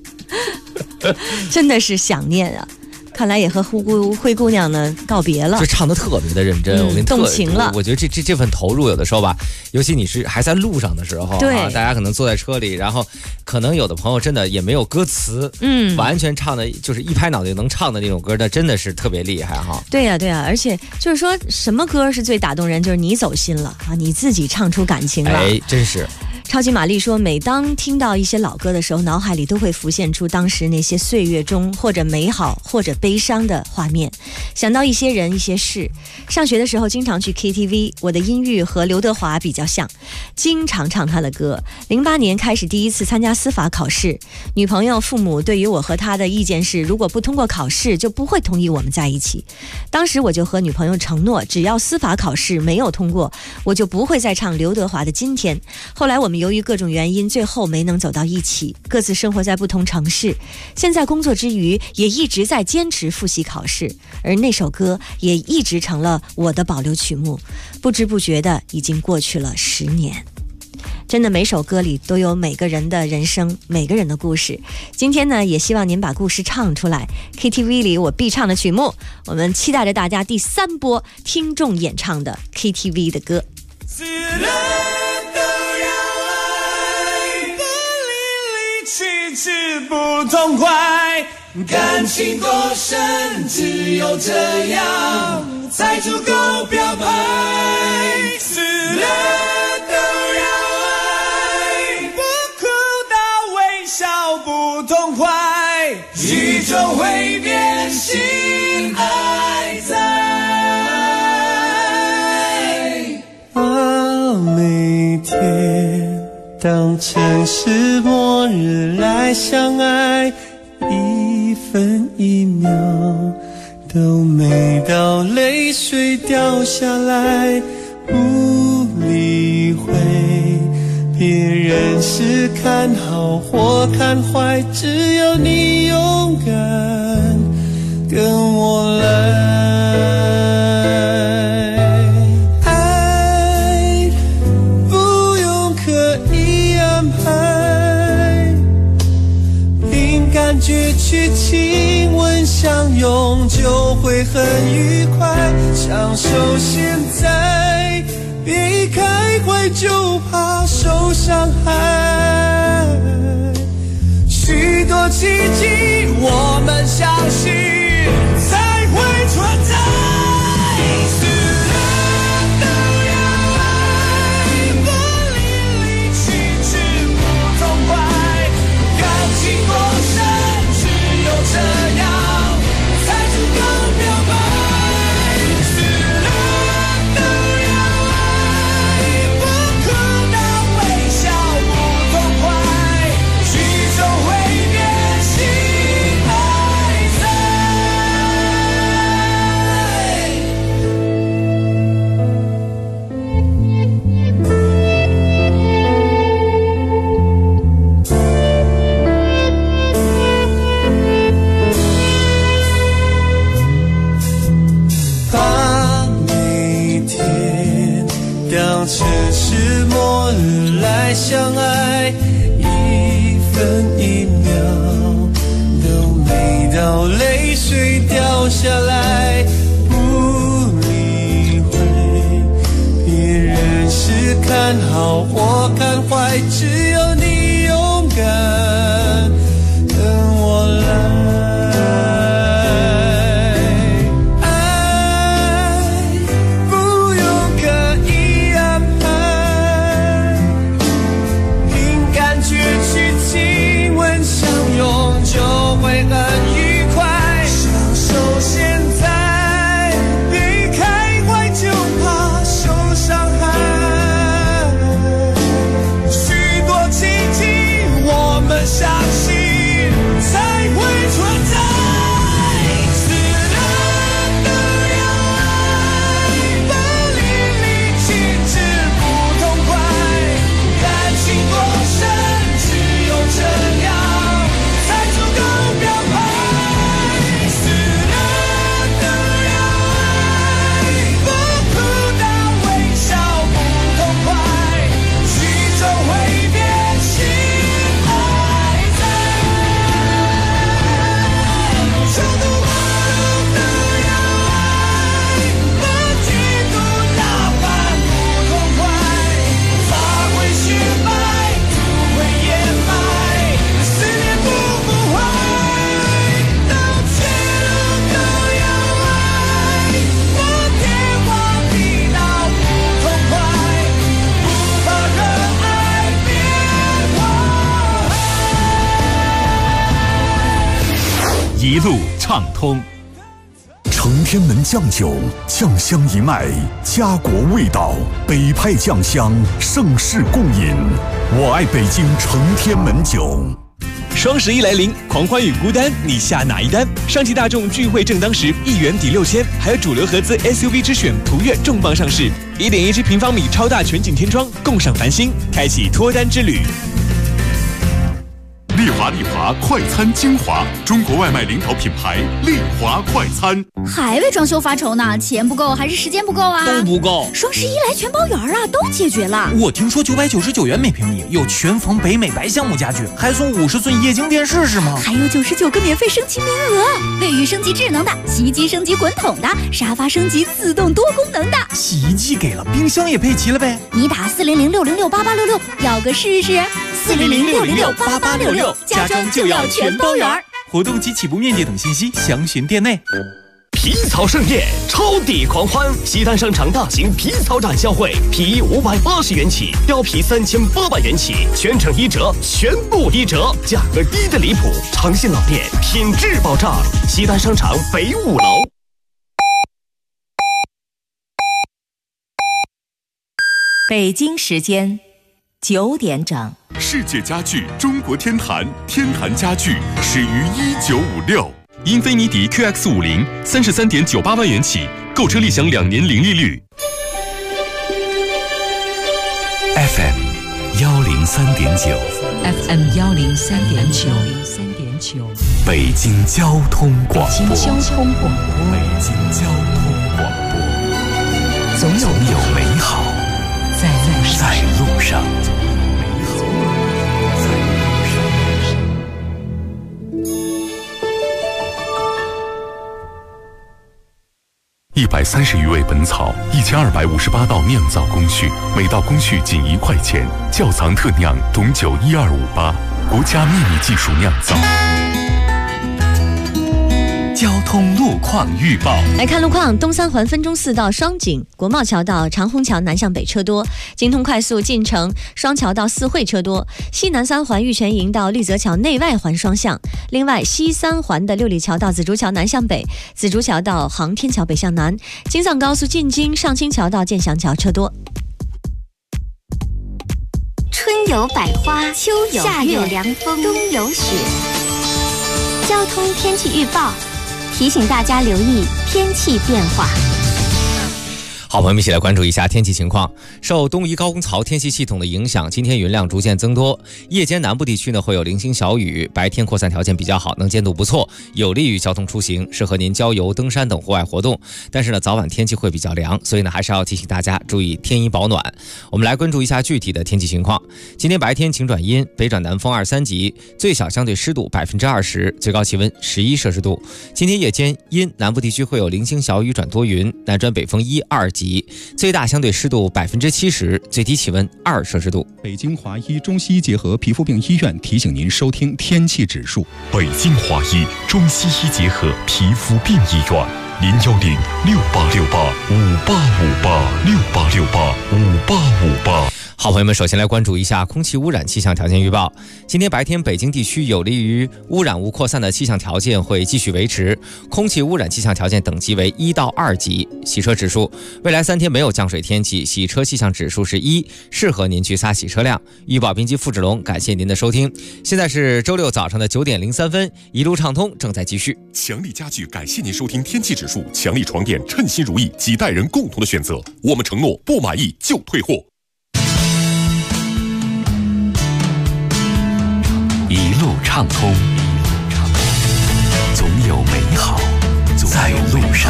真的是想念啊！看来也和灰姑娘呢告别了， 就唱得特别的认真，我跟你动情了。 我觉得这份投入，有的时候吧，尤其你是还在路上的时候， 对， 大家可能坐在车里，然后可能有的朋友真的也没有歌词，完全唱的就是一拍脑袋就能唱的那种歌，那真的是特别厉害哈。 对呀，对呀，而且就是说什么歌是最打动人，就是你走心了啊，你自己唱出感情了， 哎，真是。 超级玛丽说，每当听到一些老歌的时候，脑海里都会浮现出当时那些岁月中或者美好或者悲伤的画面，想到一些人一些事。上学的时候经常去 KTV， 我的音域和刘德华比较像，经常唱他的歌。08年开始第一次参加司法考试，女朋友父母对于我和他的意见是，如果不通过考试就不会同意我们在一起。当时我就和女朋友承诺，只要司法考试没有通过，我就不会再唱刘德华的今天。后来我们由于各种原因最后没能走到一起，各自生活在不同城市，现在工作之余也一直在坚持复习考试，而那首歌也一直成了我的保留曲目，不知不觉的已经过去了10年。真的每首歌里都有每个人的人生，每个人的故事。今天呢，也希望您把故事唱出来。 KTV 里我必唱的曲目，我们期待着大家第3波听众演唱的 KTV 的歌。 死了都要爱，不离离去去不痛快，感情多深，只有这样才足够表白。死了都要爱，不哭到微笑不痛快，宇宙会变心爱在。每天当城市末日来相爱，一分一秒都美到泪水掉下来，不理会别人是看好或看坏，只要你勇敢跟我来。感觉去亲吻相拥就会很愉快，享受现在，别一开怀就怕受伤害。许多奇迹我们相信才会存在。这样才足够表白，死了都要爱，不哭到微笑不痛快，宇宙会变心爱城市末日来相爱，一分一秒都美到泪水掉下来，不理会别人是看好或看坏，只有你勇敢跟我来。 一路畅通。 承天门酱酒，酱香一脉，家国味道，北派酱香，盛世共饮。我爱北京承天门酒。 双11来临，狂欢与孤单，你下哪一单？上汽大众聚会正当时，1元抵6000，还有主流合资 SUV 之选途岳重磅上市，1.17平方米超大全景天窗，共赏繁星，开启脱单之旅。 丽华快餐精华，中国外卖领导品牌丽华快餐。 还为装修发愁呢？钱不够还是时间不够啊？ 都不够。 双11来全包圆啊，都解决了。 我听说999元每平米有全房北美白橡木家具，还送50寸液晶电视是吗？ 还有99个免费升级名额，卫浴升级智能的，洗衣机升级滚筒的，沙发升级自动多功能的。 洗衣机给了，冰箱也配齐了呗？ 你打400-606-8866，要个试试。400-606-8866，家装就要全包圆。 活动及起步面积等信息详询店内。 皮草盛宴，超抵狂欢！西单商场大型皮草展销会，皮衣580元起，貂皮3800元起，全程1折，全部1折，价格低的离谱，诚信老店，品质保障。西单商场北5楼。 北京时间9点整。 世界家具中国天坛，天坛家具始于1956。英菲尼迪 QX50 33.98万元起，购车立享2年零利率。 FM 103.9 FM 103.9， 北京交通广播。 北京交通广播。 北京交通广播。总有美好在路上。 130余味本草，1258道酿造工序，每道工序仅1块钱。窖藏特酿董酒12588，国家秘密技术酿造。 交通路况预报。 来看路况，东三环分钟寺到双井、国贸桥到长虹桥南向北车多，京通快速进城双桥到四惠车多，西南三环玉泉营到绿泽桥内外环双向。另外，西三环的六里桥到紫竹桥南向北，紫竹桥到航天桥北向南，京藏高速进京上清桥到建祥桥车多。 春有百花，秋有夏有凉风，冬有雪。交通天气预报提醒大家留意天气变化。 好，朋友们一起来关注一下天气情况。受东移高空槽天气系统的影响，今天云量逐渐增多，夜间南部地区呢会有零星小雨，白天扩散条件比较好，能见度不错，有利于交通出行，适合您郊游、登山等户外活动。但是呢，早晚天气会比较凉，所以呢还是要提醒大家注意添衣保暖。我们来关注一下具体的天气情况。今天白天晴转阴，北转南风2、3级，最小相对湿度20%，最高气温11摄氏度。今天夜间阴，南部地区会有零星小雨转多云，南转北风1、2级。最大相对湿度70%，最低气温2摄氏度。 北京华医中西医结合皮肤病医院提醒您收听天气指数。 北京华医中西医结合皮肤病医院，0868685858，68685858。 好，朋友们，首先来关注一下空气污染气象条件预报。今天白天北京地区有利于污染物扩散的气象条件会继续维持，空气污染气象条件等级为1到2级。洗车指数，未来3天没有降水天气，洗车气象指数是1，适合您去撒洗车辆。预报编辑付志龙，感谢您的收听。现在是周六早上的9点03分，一路畅通正在继续。 强力家具感谢您收听天气指数，强力床垫称心如意，几代人共同的选择。我们承诺不满意就退货。 一路畅通，总有美好在路上。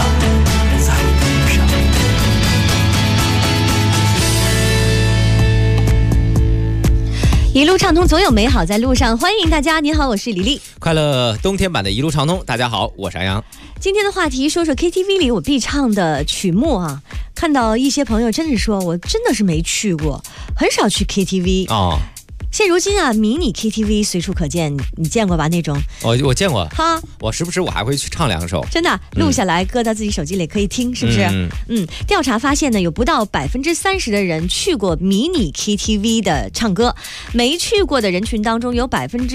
一路畅通，总有美好在路上。欢迎大家，你好，我是李丽。 快乐冬天版的一路畅通，大家好，我是安阳。 今天的话题说说 KTV 里我必唱的曲目啊。看到一些朋友真是说，我真的是没去过，很少去 KTV 哦。 现如今啊，迷你 KTV 随处可见，你见过吧？那种我见过哈， 我时不时我还会去唱2首， 真的录下来搁到自己手机里可以听，是不是？调查发现呢，有不到30%的人去过迷你 KTV 的唱歌，没去过的人群当中有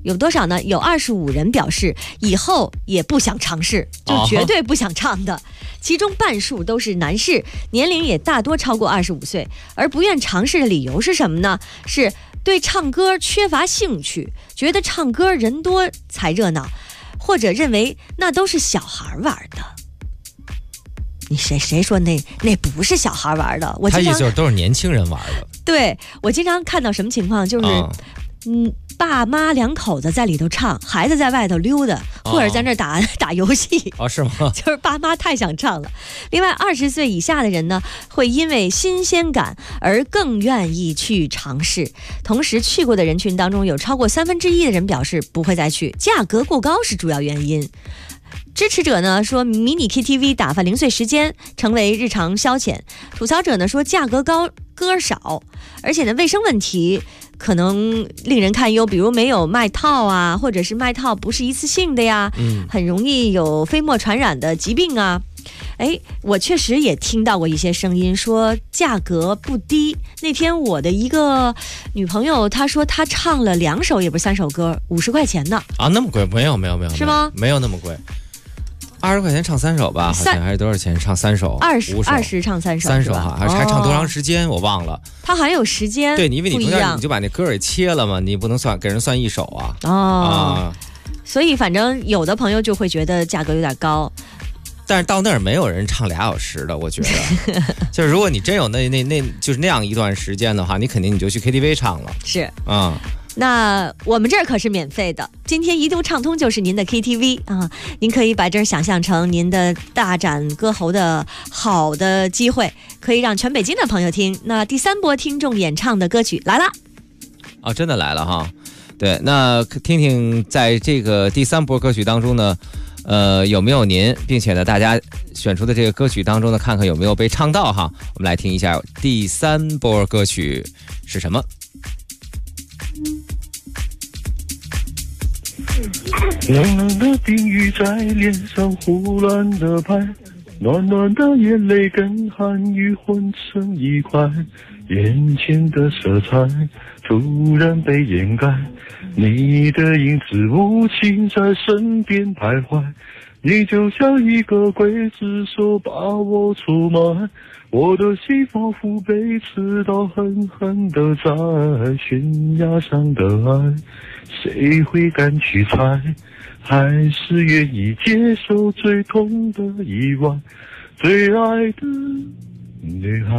有多少呢？有25人表示以后也不想尝试，就绝对不想唱的。其中半数都是男士，年龄也大多超过25岁。而不愿尝试的理由是什么呢？是对唱歌缺乏兴趣，觉得唱歌人多才热闹，或者认为那都是小孩玩的。你谁说那不是小孩玩的？ 他意思就是都是年轻人玩的。 对，我经常看到什么情况，就是爸妈两口子在里头唱，孩子在外头溜达，或者在那打游戏。 是吗？ 就是爸妈太想唱了。另外，20岁以下的人呢，会因为新鲜感而更愿意去尝试。同时，去过的人群当中，有超过1/3的人表示不会再去，价格过高是主要原因。支持者呢说迷你 KTV 打发零碎时间，成为日常消遣。吐槽者呢说价格高，歌少，而且呢卫生问题可能令人堪忧，比如没有麦套啊，或者是麦套不是一次性的呀，很容易有飞沫传染的疾病啊。我确实也听到过一些声音说价格不低。那天我的一个女朋友她说她唱了2首也不是3首歌，50块钱呢。 那么贵？没有， 是吗？ 没有那么贵。20块钱唱3首吧，好像还是多少钱唱3首 ？20唱3首 ，3首哈，还唱多长时间我忘了。 它好像有时间， 对，因为你中间你就把那歌给切了嘛，你不能给人算1首啊。 所以反正有的朋友就会觉得价格有点高。 但是到那儿没有人唱2小时的，我觉得就是如果你真有那就是那样一段时间的话，你肯定你就去 KTV 唱了。 是那我们这儿可是免费的，今天移动畅通就是您的 KTV 啊！您可以把这儿想象成您的大展歌喉的好的机会，可以让全北京的朋友听。那第3波听众演唱的歌曲来了， 真的来了哈！对，那听听在这个第3波歌曲当中呢，有没有您，并且呢，大家选出的这个歌曲当中呢，看看有没有被唱到哈。我们来听一下第3波歌曲是什么。 冷冷的冰雨在脸上胡乱的拍，暖暖的眼泪跟寒雨混成一块，眼前的色彩突然被掩盖，你的影子无情在身边徘徊，你就像一个刽子手把我出卖，我的心仿佛被刺刀狠狠地在悬崖上的爱，谁会敢去猜？还是愿意接受最痛的意外，最爱的女孩。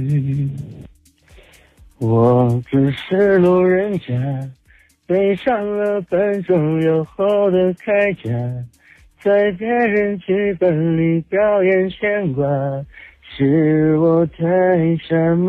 我只是路人甲，背上了笨重又厚的铠甲，在别人剧本里表演牵挂，是我太傻吗？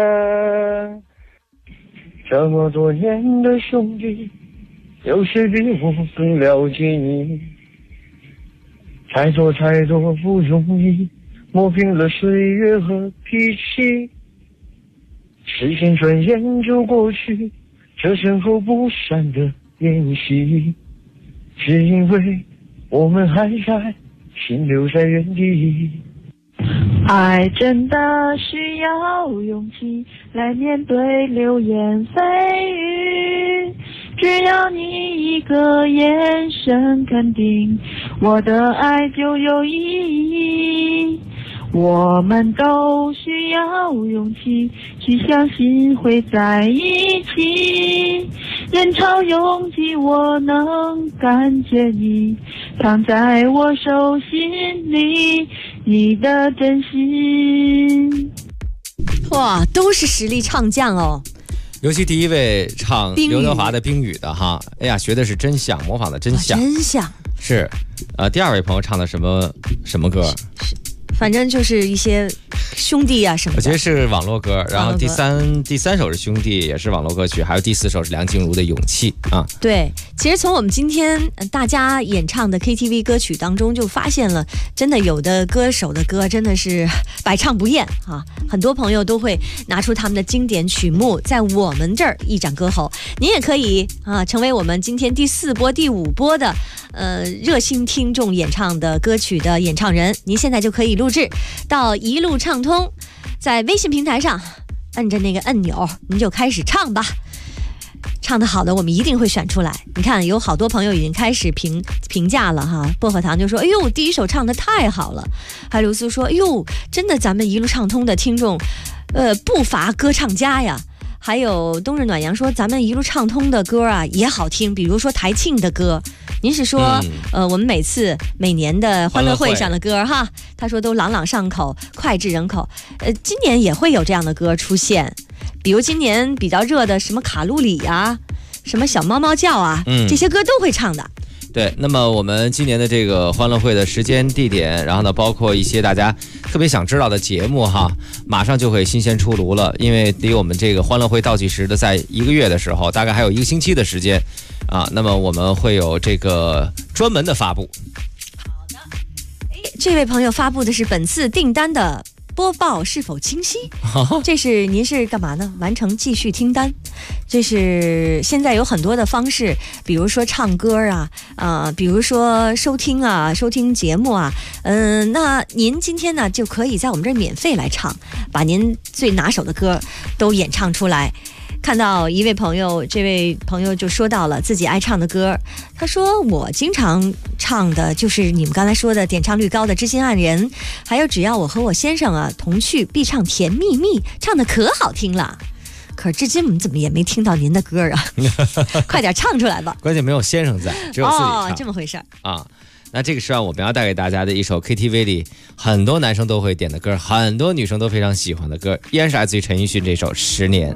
这么多年的兄弟，有谁比我更了解你？太多太多不容易，磨平了岁月和脾气。时间转眼就过去，这身后不闪的练习，只因为我们还在，心留在原地。 爱真的需要勇气来面对流言蜚语，只要你一个眼神肯定，我的爱就有意义。我们都需要勇气去相信会在一起，人潮拥挤我能感觉你藏在我手心里，你的真心。 哇，都是实力唱将哦。 尤其第一位唱刘德华的《冰雨》的哈，哎呀，学的是真像，模仿的真像， 真像。 是，第2位朋友唱的什么歌？ 反正就是一些兄弟啊什么的， 我觉得是网络歌。然后第三首是兄弟，也是网络歌曲，还有第4首是梁静茹的勇气啊。 对，其实从我们今天大家演唱的 KTV 歌曲当中就发现了，真的有的歌手的歌真的是百唱不厌啊，很多朋友都会拿出他们的经典曲目在我们这儿一展歌喉。您也可以成为我们今天第4波第5波的热心听众演唱的歌曲的演唱人，您现在就可以录制到一路畅通，在微信平台上按着那个按钮，您就开始唱吧。 唱得好的我们一定会选出来。你看有好多朋友已经开始评价了哈，薄荷糖就说哎呦第一首唱得太好了，还有刘苏说哎呦真的咱们一路畅通的听众不乏歌唱家呀。还有冬日暖阳说咱们一路畅通的歌啊也好听，比如说台庆的歌，您是说我们每年的欢乐会上的歌哈，他说都朗朗上口脍炙人口。今年也会有这样的歌出现，比如今年比较热的什么卡路里啊，什么小猫猫叫啊，这些歌都会唱的。 对，那么我们今年的这个欢乐会的时间地点，然后呢包括一些大家特别想知道的节目哈，马上就会新鲜出炉了，因为离我们这个欢乐会倒计时的在1个月的时候，大概还有1个星期的时间啊，那么我们会有这个专门的发布。 好的，这位朋友发布的是本次订单的播报是否清晰？这是您是干嘛呢？完成继续听单。这是现在有很多的方式，比如说唱歌啊，比如说收听节目啊，那您今天呢就可以在我们这儿免费来唱，把您最拿手的歌都演唱出来。看到一位朋友，这位朋友就说到了自己爱唱的歌，他说我经常唱的就是你们刚才说的点唱率高的知心爱人，还有只要我和我先生啊同去必唱甜蜜蜜，唱的可好听了。可是至今我们怎么也没听到您的歌啊快点唱出来吧。 关键没有先生在，只有自己唱。 这么回事啊。那这个是我们要带给大家的一首 KTV 里很多男生都会点的歌，很多女生都非常喜欢的歌，依然是来自于陈奕迅这首《10年》。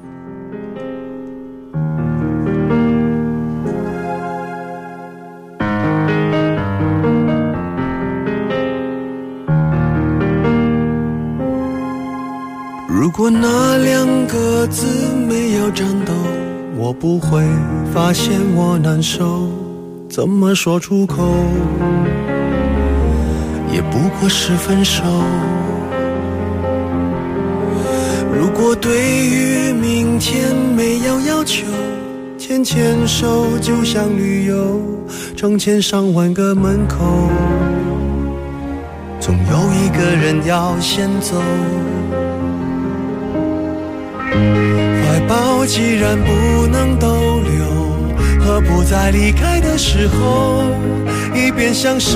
如果那2个字没有颤抖，我不会发现我难受，怎么说出口也不过是分手。如果对于明天没有要求，牵牵手就像旅游，成千上万个门口，总有一个人要先走。怀抱既然不能逗留，何不在离开的时候一边享受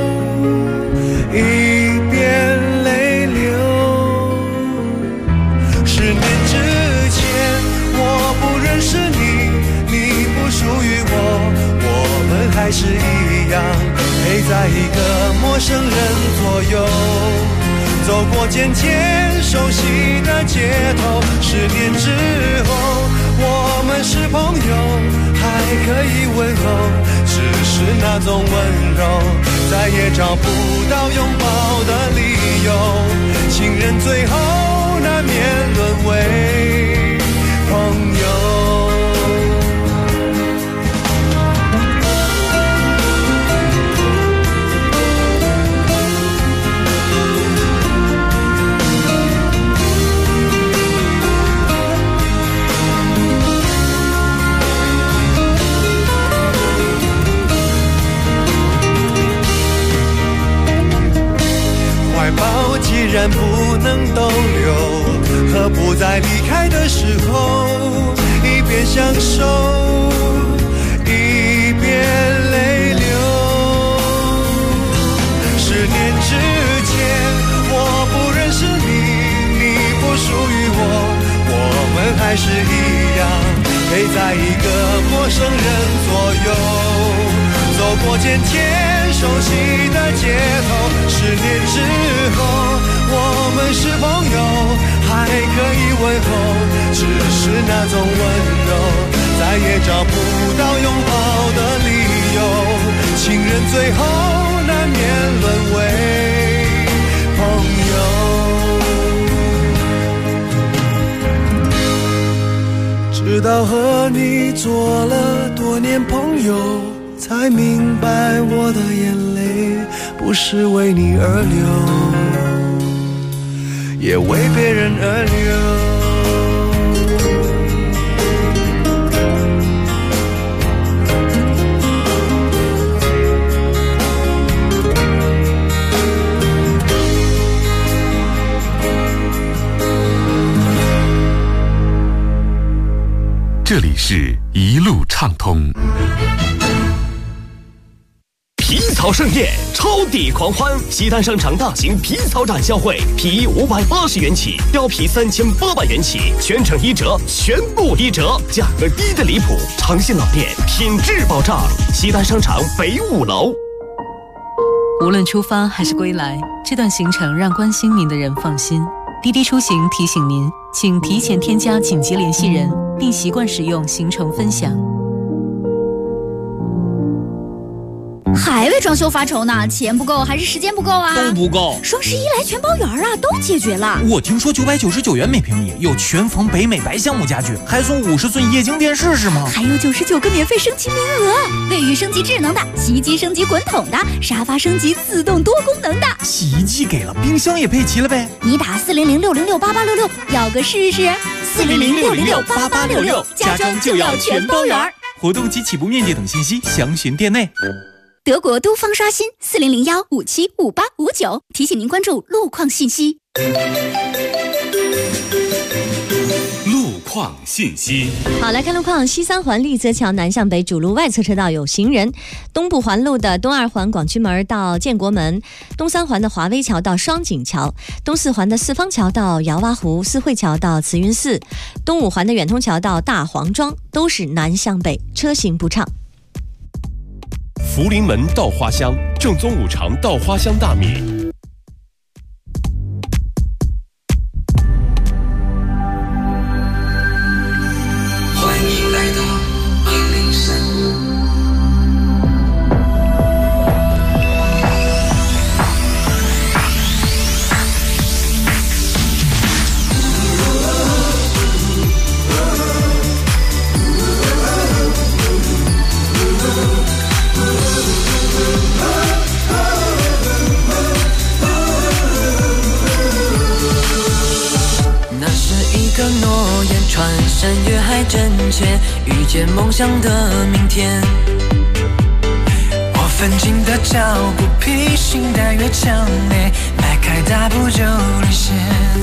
一边泪流。10年之前我不认识你，你不属于我们还是一样陪在一个陌生人左右，走过渐渐熟悉的街头。10年之后我们是朋友，还可以问候，只是那种温柔再也找不到拥抱的理由。情人最后难免沦为朋友。怀抱既然不能逗留，何不在离开的时候一边享受一边泪流。10年之前我不认识你，你不属于我们还是一样陪在一个陌生人左右，走过渐渐熟悉的街头。10年之后我们是朋友，还可以问候，只是那种温柔再也找不到拥抱的理由。情人最后难免沦为朋友。直到和你做了多年朋友，才明白我的眼泪不是为你而流，也为别人而流。 这里是一路畅通。 皮草盛宴，超抵狂欢！西单商场大型皮草展销会，皮衣580元起，貂皮3800元起，全程1折，全部1折，价格低得离谱。长信老店，品质保障。西单商场北5楼。 无论出发还是归来，这段行程让关心您的人放心。滴滴出行提醒您，请提前添加紧急联系人，并习惯使用行程分享。 还为装修发愁呢？钱不够还是时间不够啊？ 都不够。 双11来全包圆啊，都解决了。 我听说999元每平米有全房北美白橡木家具，还送50寸液晶电视是吗？ 还有99个免费升级名额，卫浴升级智能的，洗衣机升级滚筒的，沙发升级自动多功能的。 洗衣机给了，冰箱也配齐了呗。 你打400-606-8866，要个试试。400-606-8866，家装就要全包圆。 活动及起步面积等信息详询店内。 德国都方刷新400-1575859，提醒您关注路况信息。 路况信息。 好，来看路况。西三环立泽桥南向北主路外侧车道有行人，东部环路的东2环广渠门到建国门，东3环的华威桥到双井桥，东4环的四方桥到窑洼湖，四惠桥到慈云寺，东5环的远通桥到大黄庄，都是南向北，车行不畅。 福临门稻花香，正宗五常稻花香大米。 欢迎来到103。 个诺言，穿山越海真切，遇见梦想的明天。我奋进的脚步，披星戴月强烈，迈开大步就领先。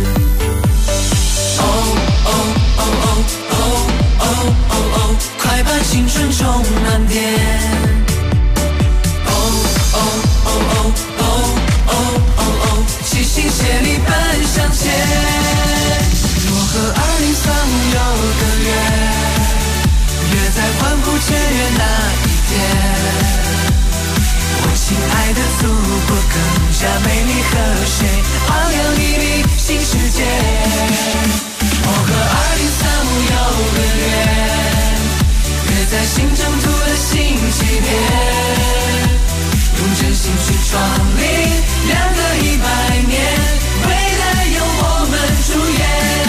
哦哦哦哦哦哦哦哦，快把青春充满电。哦哦哦哦哦哦哦哦，齐心协力奔向前。和2035有个约，约在欢呼雀跃那一天。我亲爱的祖国更加美丽和谐，昂扬熠熠新世界。我和2035有个约，约在新征途的新起点，用真心去创立2个100年，未来由我们主演。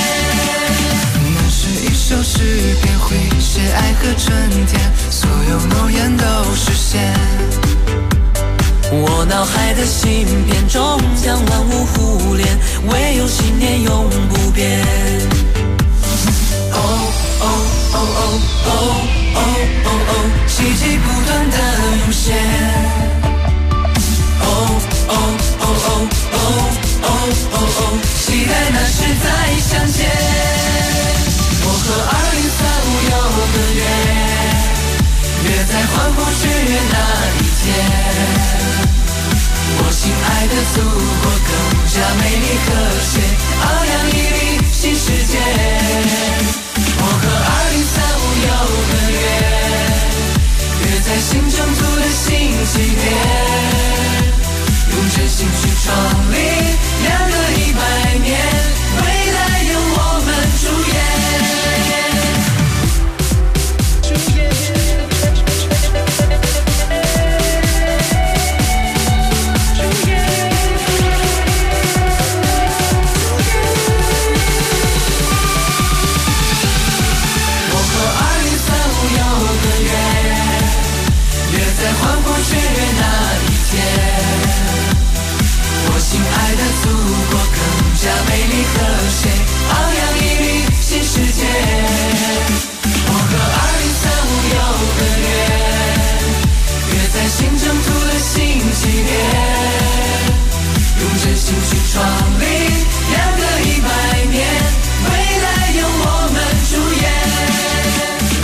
一首诗篇会写爱和春天，所有诺言都实现。我脑海的芯片终将万物互联，唯有信念永不变。哦哦哦哦哦哦哦哦，奇迹不断的涌现。哦哦哦哦哦哦哦哦，期待那时再相见。我和2035有个约，约在欢呼雀跃那一天。我亲爱的祖国更加美丽和谐，昂扬熠熠新世界。我和2035有个约，约在新征途的新起点，用真心去创立2个100年，未来由我们主演。亲爱的祖国更加美丽和谐，昂扬熠熠新世界。我和2035有个约，约在新征途的新起点，用真心去创立2个100年，未来由我们主演。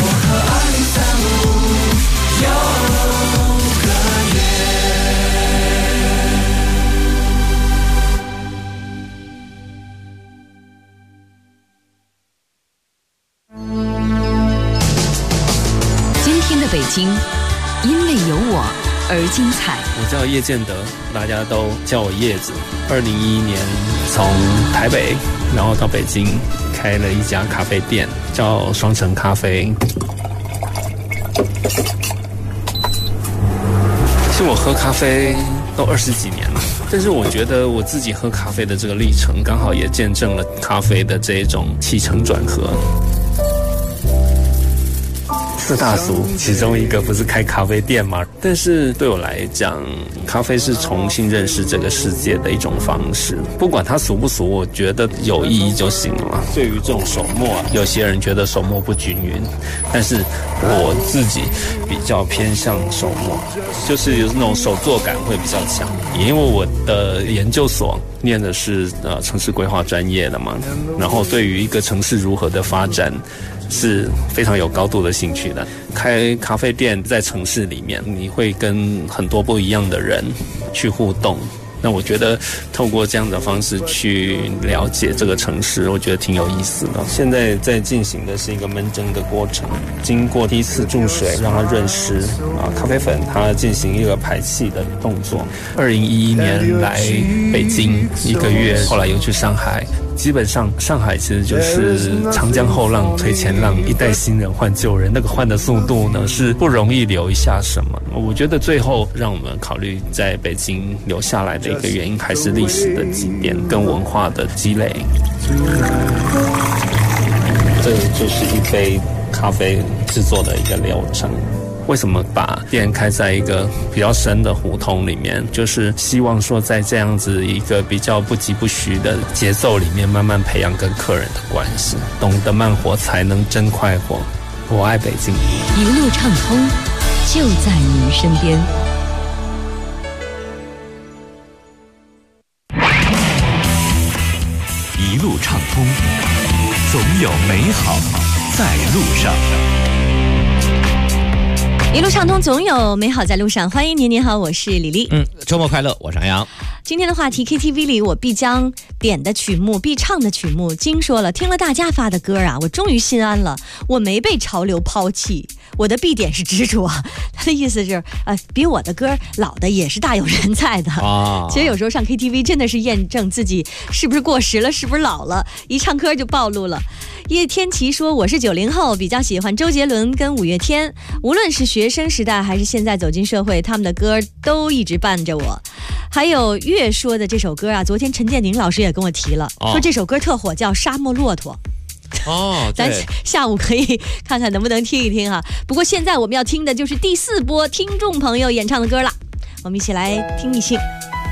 京，因为有我而精彩。 我叫叶建德，大家都叫我叶子。2011年从台北，然后到北京，开了一家咖啡店，叫双城咖啡。其实我喝咖啡都20几年了，但是我觉得我自己喝咖啡的这个历程，刚好也见证了咖啡的这种起承转合。4大俗其中一个不是开咖啡店吗？但是对我来讲，咖啡是重新认识这个世界的一种方式。不管它俗不俗，我觉得有意义就行了。对于这种手磨，有些人觉得手磨不均匀，但是我自己比较偏向手磨，就是有那种手作感会比较强。因为我的研究所念的是城市规划专业的嘛，然后对于一个城市如何的发展是非常有高度的兴趣的。开咖啡店在城市里面，你会跟很多不一样的人去互动。那我觉得透过这样的方式去了解这个城市，我觉得挺有意思的。现在在进行的是一个焖蒸的过程，经过第一次注水让它润湿咖啡粉它进行一个排气的动作。2011年来北京1个月，后来又去上海。基本上上海其实就是长江后浪推前浪，一代新人换旧人，那个换的速度呢是不容易留一下什么。我觉得最后让我们考虑在北京留下来的一个原因，还是历史的积淀跟文化的积累。这就是一杯咖啡制作的一个流程。为什么把店开在一个比较深的胡同里面？就是希望说在这样子一个比较不疾不徐的节奏里面，慢慢培养跟客人的关系，懂得慢活才能真快活。我爱北京， 一路畅通，就在您身边。 一路畅通，总有美好在路上。 一路畅通，总有美好在路上。欢迎您，您好，我是李丽。 周末快乐，我是杨洋。 今天的话题 KTV 里我必将点的曲目，必唱的曲目。金说了，听了大家发的歌啊，我终于心安了，我没被潮流抛弃，我的必点是执着。他的意思是比我的歌老的也是大有人在的其实有时候上 KTV 真的是验证自己是不是过时了，是不是老了，一唱歌就暴露了。叶天琪说，我是90后，比较喜欢周杰伦跟五月天，无论是学生时代还是现在走进社会，他们的歌都一直伴着我。还有月说的这首歌啊，昨天陈建宁老师也跟我提了，说这首歌特火，叫《沙漠骆驼》。咱下午可以看看能不能听一听哈。不过现在我们要听的就是第4波听众朋友演唱的歌了，我们一起来听一听。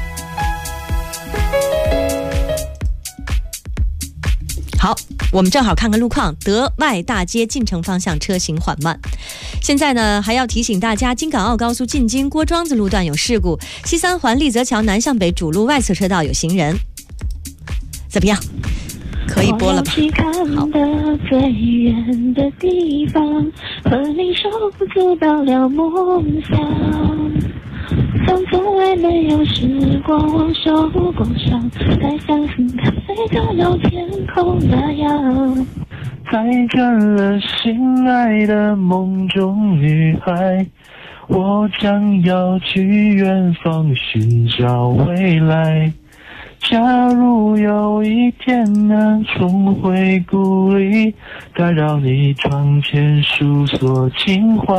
好，我们正好看看路况。德外大街进城方向车行缓慢。现在呢，还要提醒大家，京港澳高速进京郭庄子路段有事故，西三环立泽桥南向北主路外侧车道有行人。怎么样？可以播了吧？ 看的最远的地方，和你手走到了梦想。像从来没有时光往手光上，才相信咖啡到了天空那样。 再见了心爱的梦中女孩，我将要去远方寻找未来。假如有一天能重回故里，打扰你窗前诉说情怀。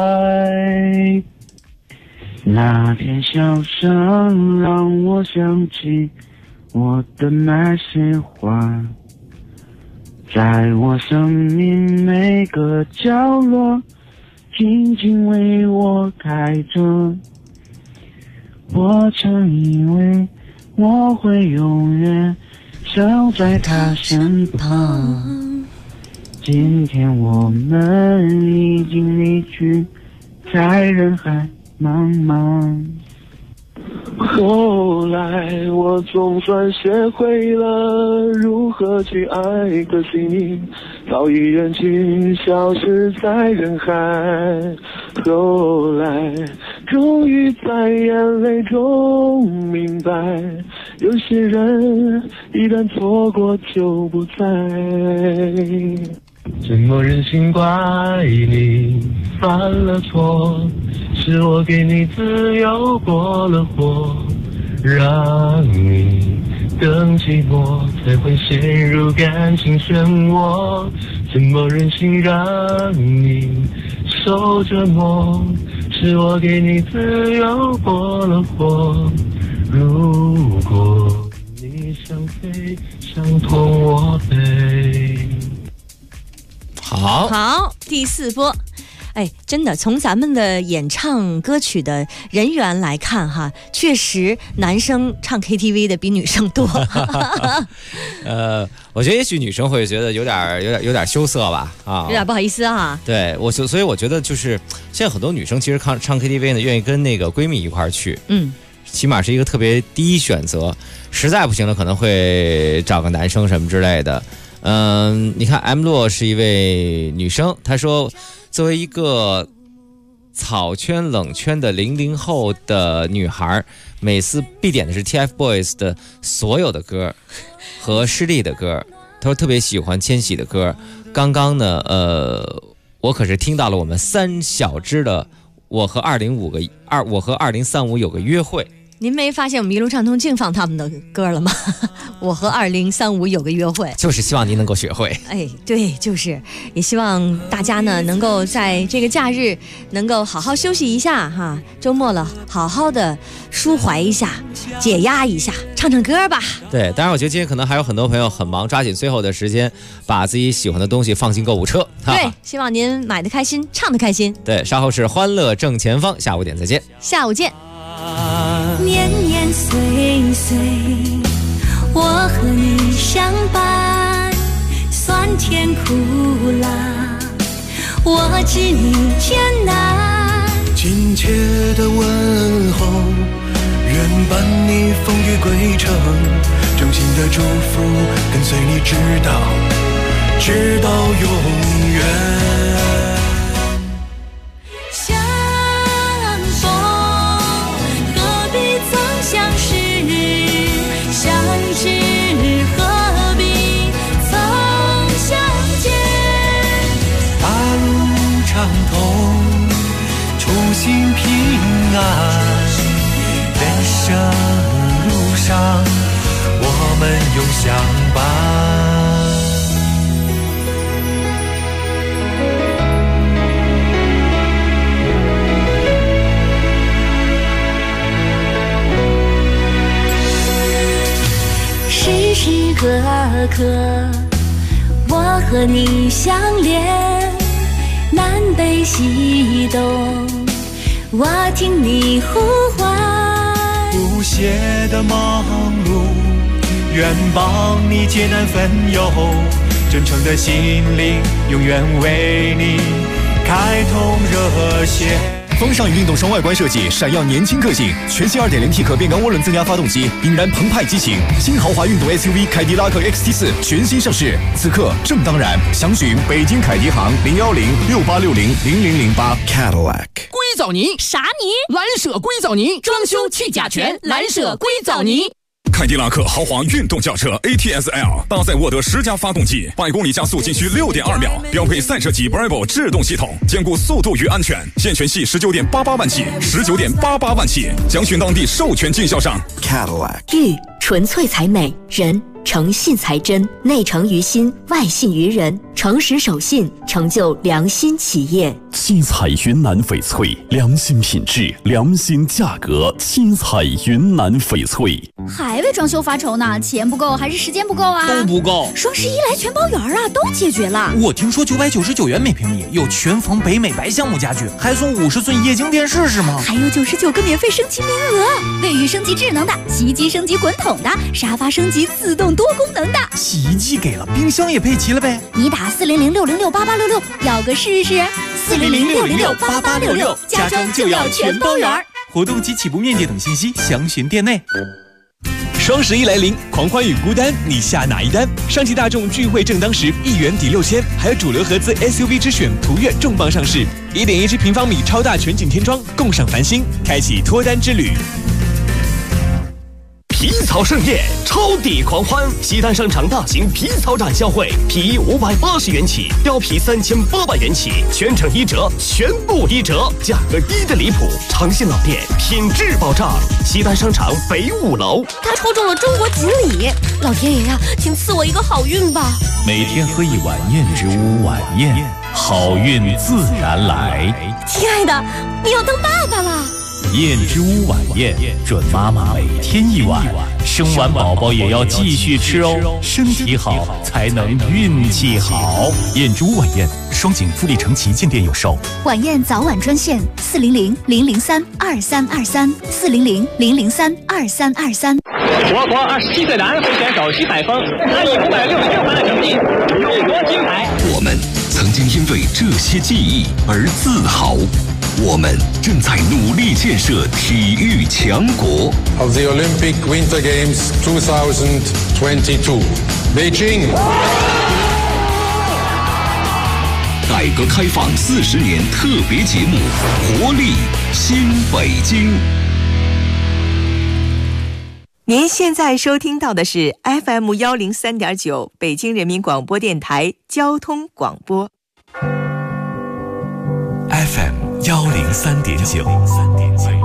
那片笑声让我想起我的那些话，在我生命每个角落静静为我开着。我曾以为我会永远守在他身旁，今天我们已经离去，在人海茫茫。后来我总算学会了如何去爱，可惜你早已远去，消失在人海。后来终于在眼泪中明白，有些人一旦错过就不再。 怎么忍心怪你犯了错？是我给你自由过了火，让你更寂寞，才会陷入感情漩涡。怎么忍心让你受折磨？是我给你自由过了火。如果你想飞，想同我飞。 好，第4波。哎，真的，从咱们的演唱歌曲的人员来看哈，确实男生唱 KTV 的比女生多。 我觉得也许女生会觉得有点羞涩吧， 有点不好意思啊。 对，所以我觉得就是现在很多女生其实唱 KTV 呢，愿意跟那个闺蜜一块儿去，起码是一个特别第一选择。实在不行了，可能会找个男生什么之类的。你看 M 洛是一位女生，她说，作为一个草圈冷圈的00后的女孩，每次必点的是 TFBOYS 的所有的歌和施力的歌。她说特别喜欢千玺的歌。刚刚呢，我可是听到了我们3小只的我和2035有个约会。 您没发现我们一路畅通净放他们的歌了吗？我和2035有个约会， 就是希望您能够学会。 哎，对，就是也希望大家呢能够在这个假日能够好好休息一下哈，周末了，好好的抒怀一下，解压一下，唱唱歌吧。 对，当然我觉得今天可能还有很多朋友很忙，抓紧最后的时间把自己喜欢的东西放进购物车。 对，希望您买的开心，唱的开心。 对，稍后是欢乐正前方，下午点再见。 下午见。 年年岁岁，我和你相伴，酸甜苦辣，我知你艰难。 亲切的问候，愿伴你风雨归程，真心的祝福跟随你直到永远。心平安，人生路上我们永相伴。 时时刻刻，我和你相连，南北西东。我听你呼唤， 不懈的忙碌，愿帮你解难分忧，真诚的心灵永远为你开通热线。 风尚运动双外观设计，闪耀年轻个性。全新 2.0T 可变缸涡轮增压发动机，引燃澎湃激情。新豪华运动 SUV 凯迪拉克 XT4 全新上市，此刻正当然。详询北京凯迪行01068600008。Cadillac。 硅藻泥啥泥？ 蓝舍硅藻泥，装修去甲醛，蓝舍硅藻泥。 凯迪拉克豪华运动轿车 ATS-L 搭载沃德10加发动机，100公里加速仅需6.2秒，标配赛车级 Bravo 制动系统，兼顾速度与安全。现权系19.88万起，19.88万起，详询当地授权经销商。 Cadillac。玉纯粹才美，人诚信才真，内诚于心，外信于人，诚实守信，成就良心企业。 七彩云南翡翠，良心品质，良心价格。七彩云南翡翠。 还为装修发愁呢？钱不够还是时间不够啊？ 都不够。 双11来全包圆啊，都解决了。 我听说999元每平米有全房北美白橡木家具，还送50寸液晶电视是吗？ 还有99个免费升级名额，卫浴升级智能的，洗衣机升级滚筒的，沙发升级自动多功能的。 洗衣机给了，冰箱也配齐了呗。 你打400-606-8866，要个试试。400-606-8866，家装就要全包圆。 活动及起步面积等信息详询店内。 双11来临，狂欢与孤单，你下哪一单？上汽大众聚会正当时，1元抵6000，还有主流合资 SUV 之选途岳重磅上市，1.1平方米超大全景天窗，共赏繁星，开启脱单之旅。 皮草盛宴，超抵狂欢！西单商场大型皮草展销会，皮衣580元起，貂皮3800元起，全程1折，全部1折，价格低的离谱。诚信老店，品质保障。西单商场北5楼。 他抽中了中国锦鲤，老天爷呀，请赐我一个好运吧！ 每天喝一碗燕之屋晚宴，好运自然来。 亲爱的，你要当爸爸了。 燕之屋晚宴，准妈妈每天1碗，生完宝宝也要继续吃哦，身体好才能运气好。燕之屋晚宴，双井富力城旗舰店有售。 晚宴早晚专线400-003-2323，400-003-2323。 我国27岁男会选手徐海峰，他以566分的成绩勇夺金牌。 我们曾经因为这些记忆而自豪。我们正在努力建设体育强国。 Of the Olympic Winter Games 2022, Beijing。 改革开放40年特别节目，活力新北京。 您现在收听到的是 FM 103.9北京人民广播电台交通广播。 FM 103.9。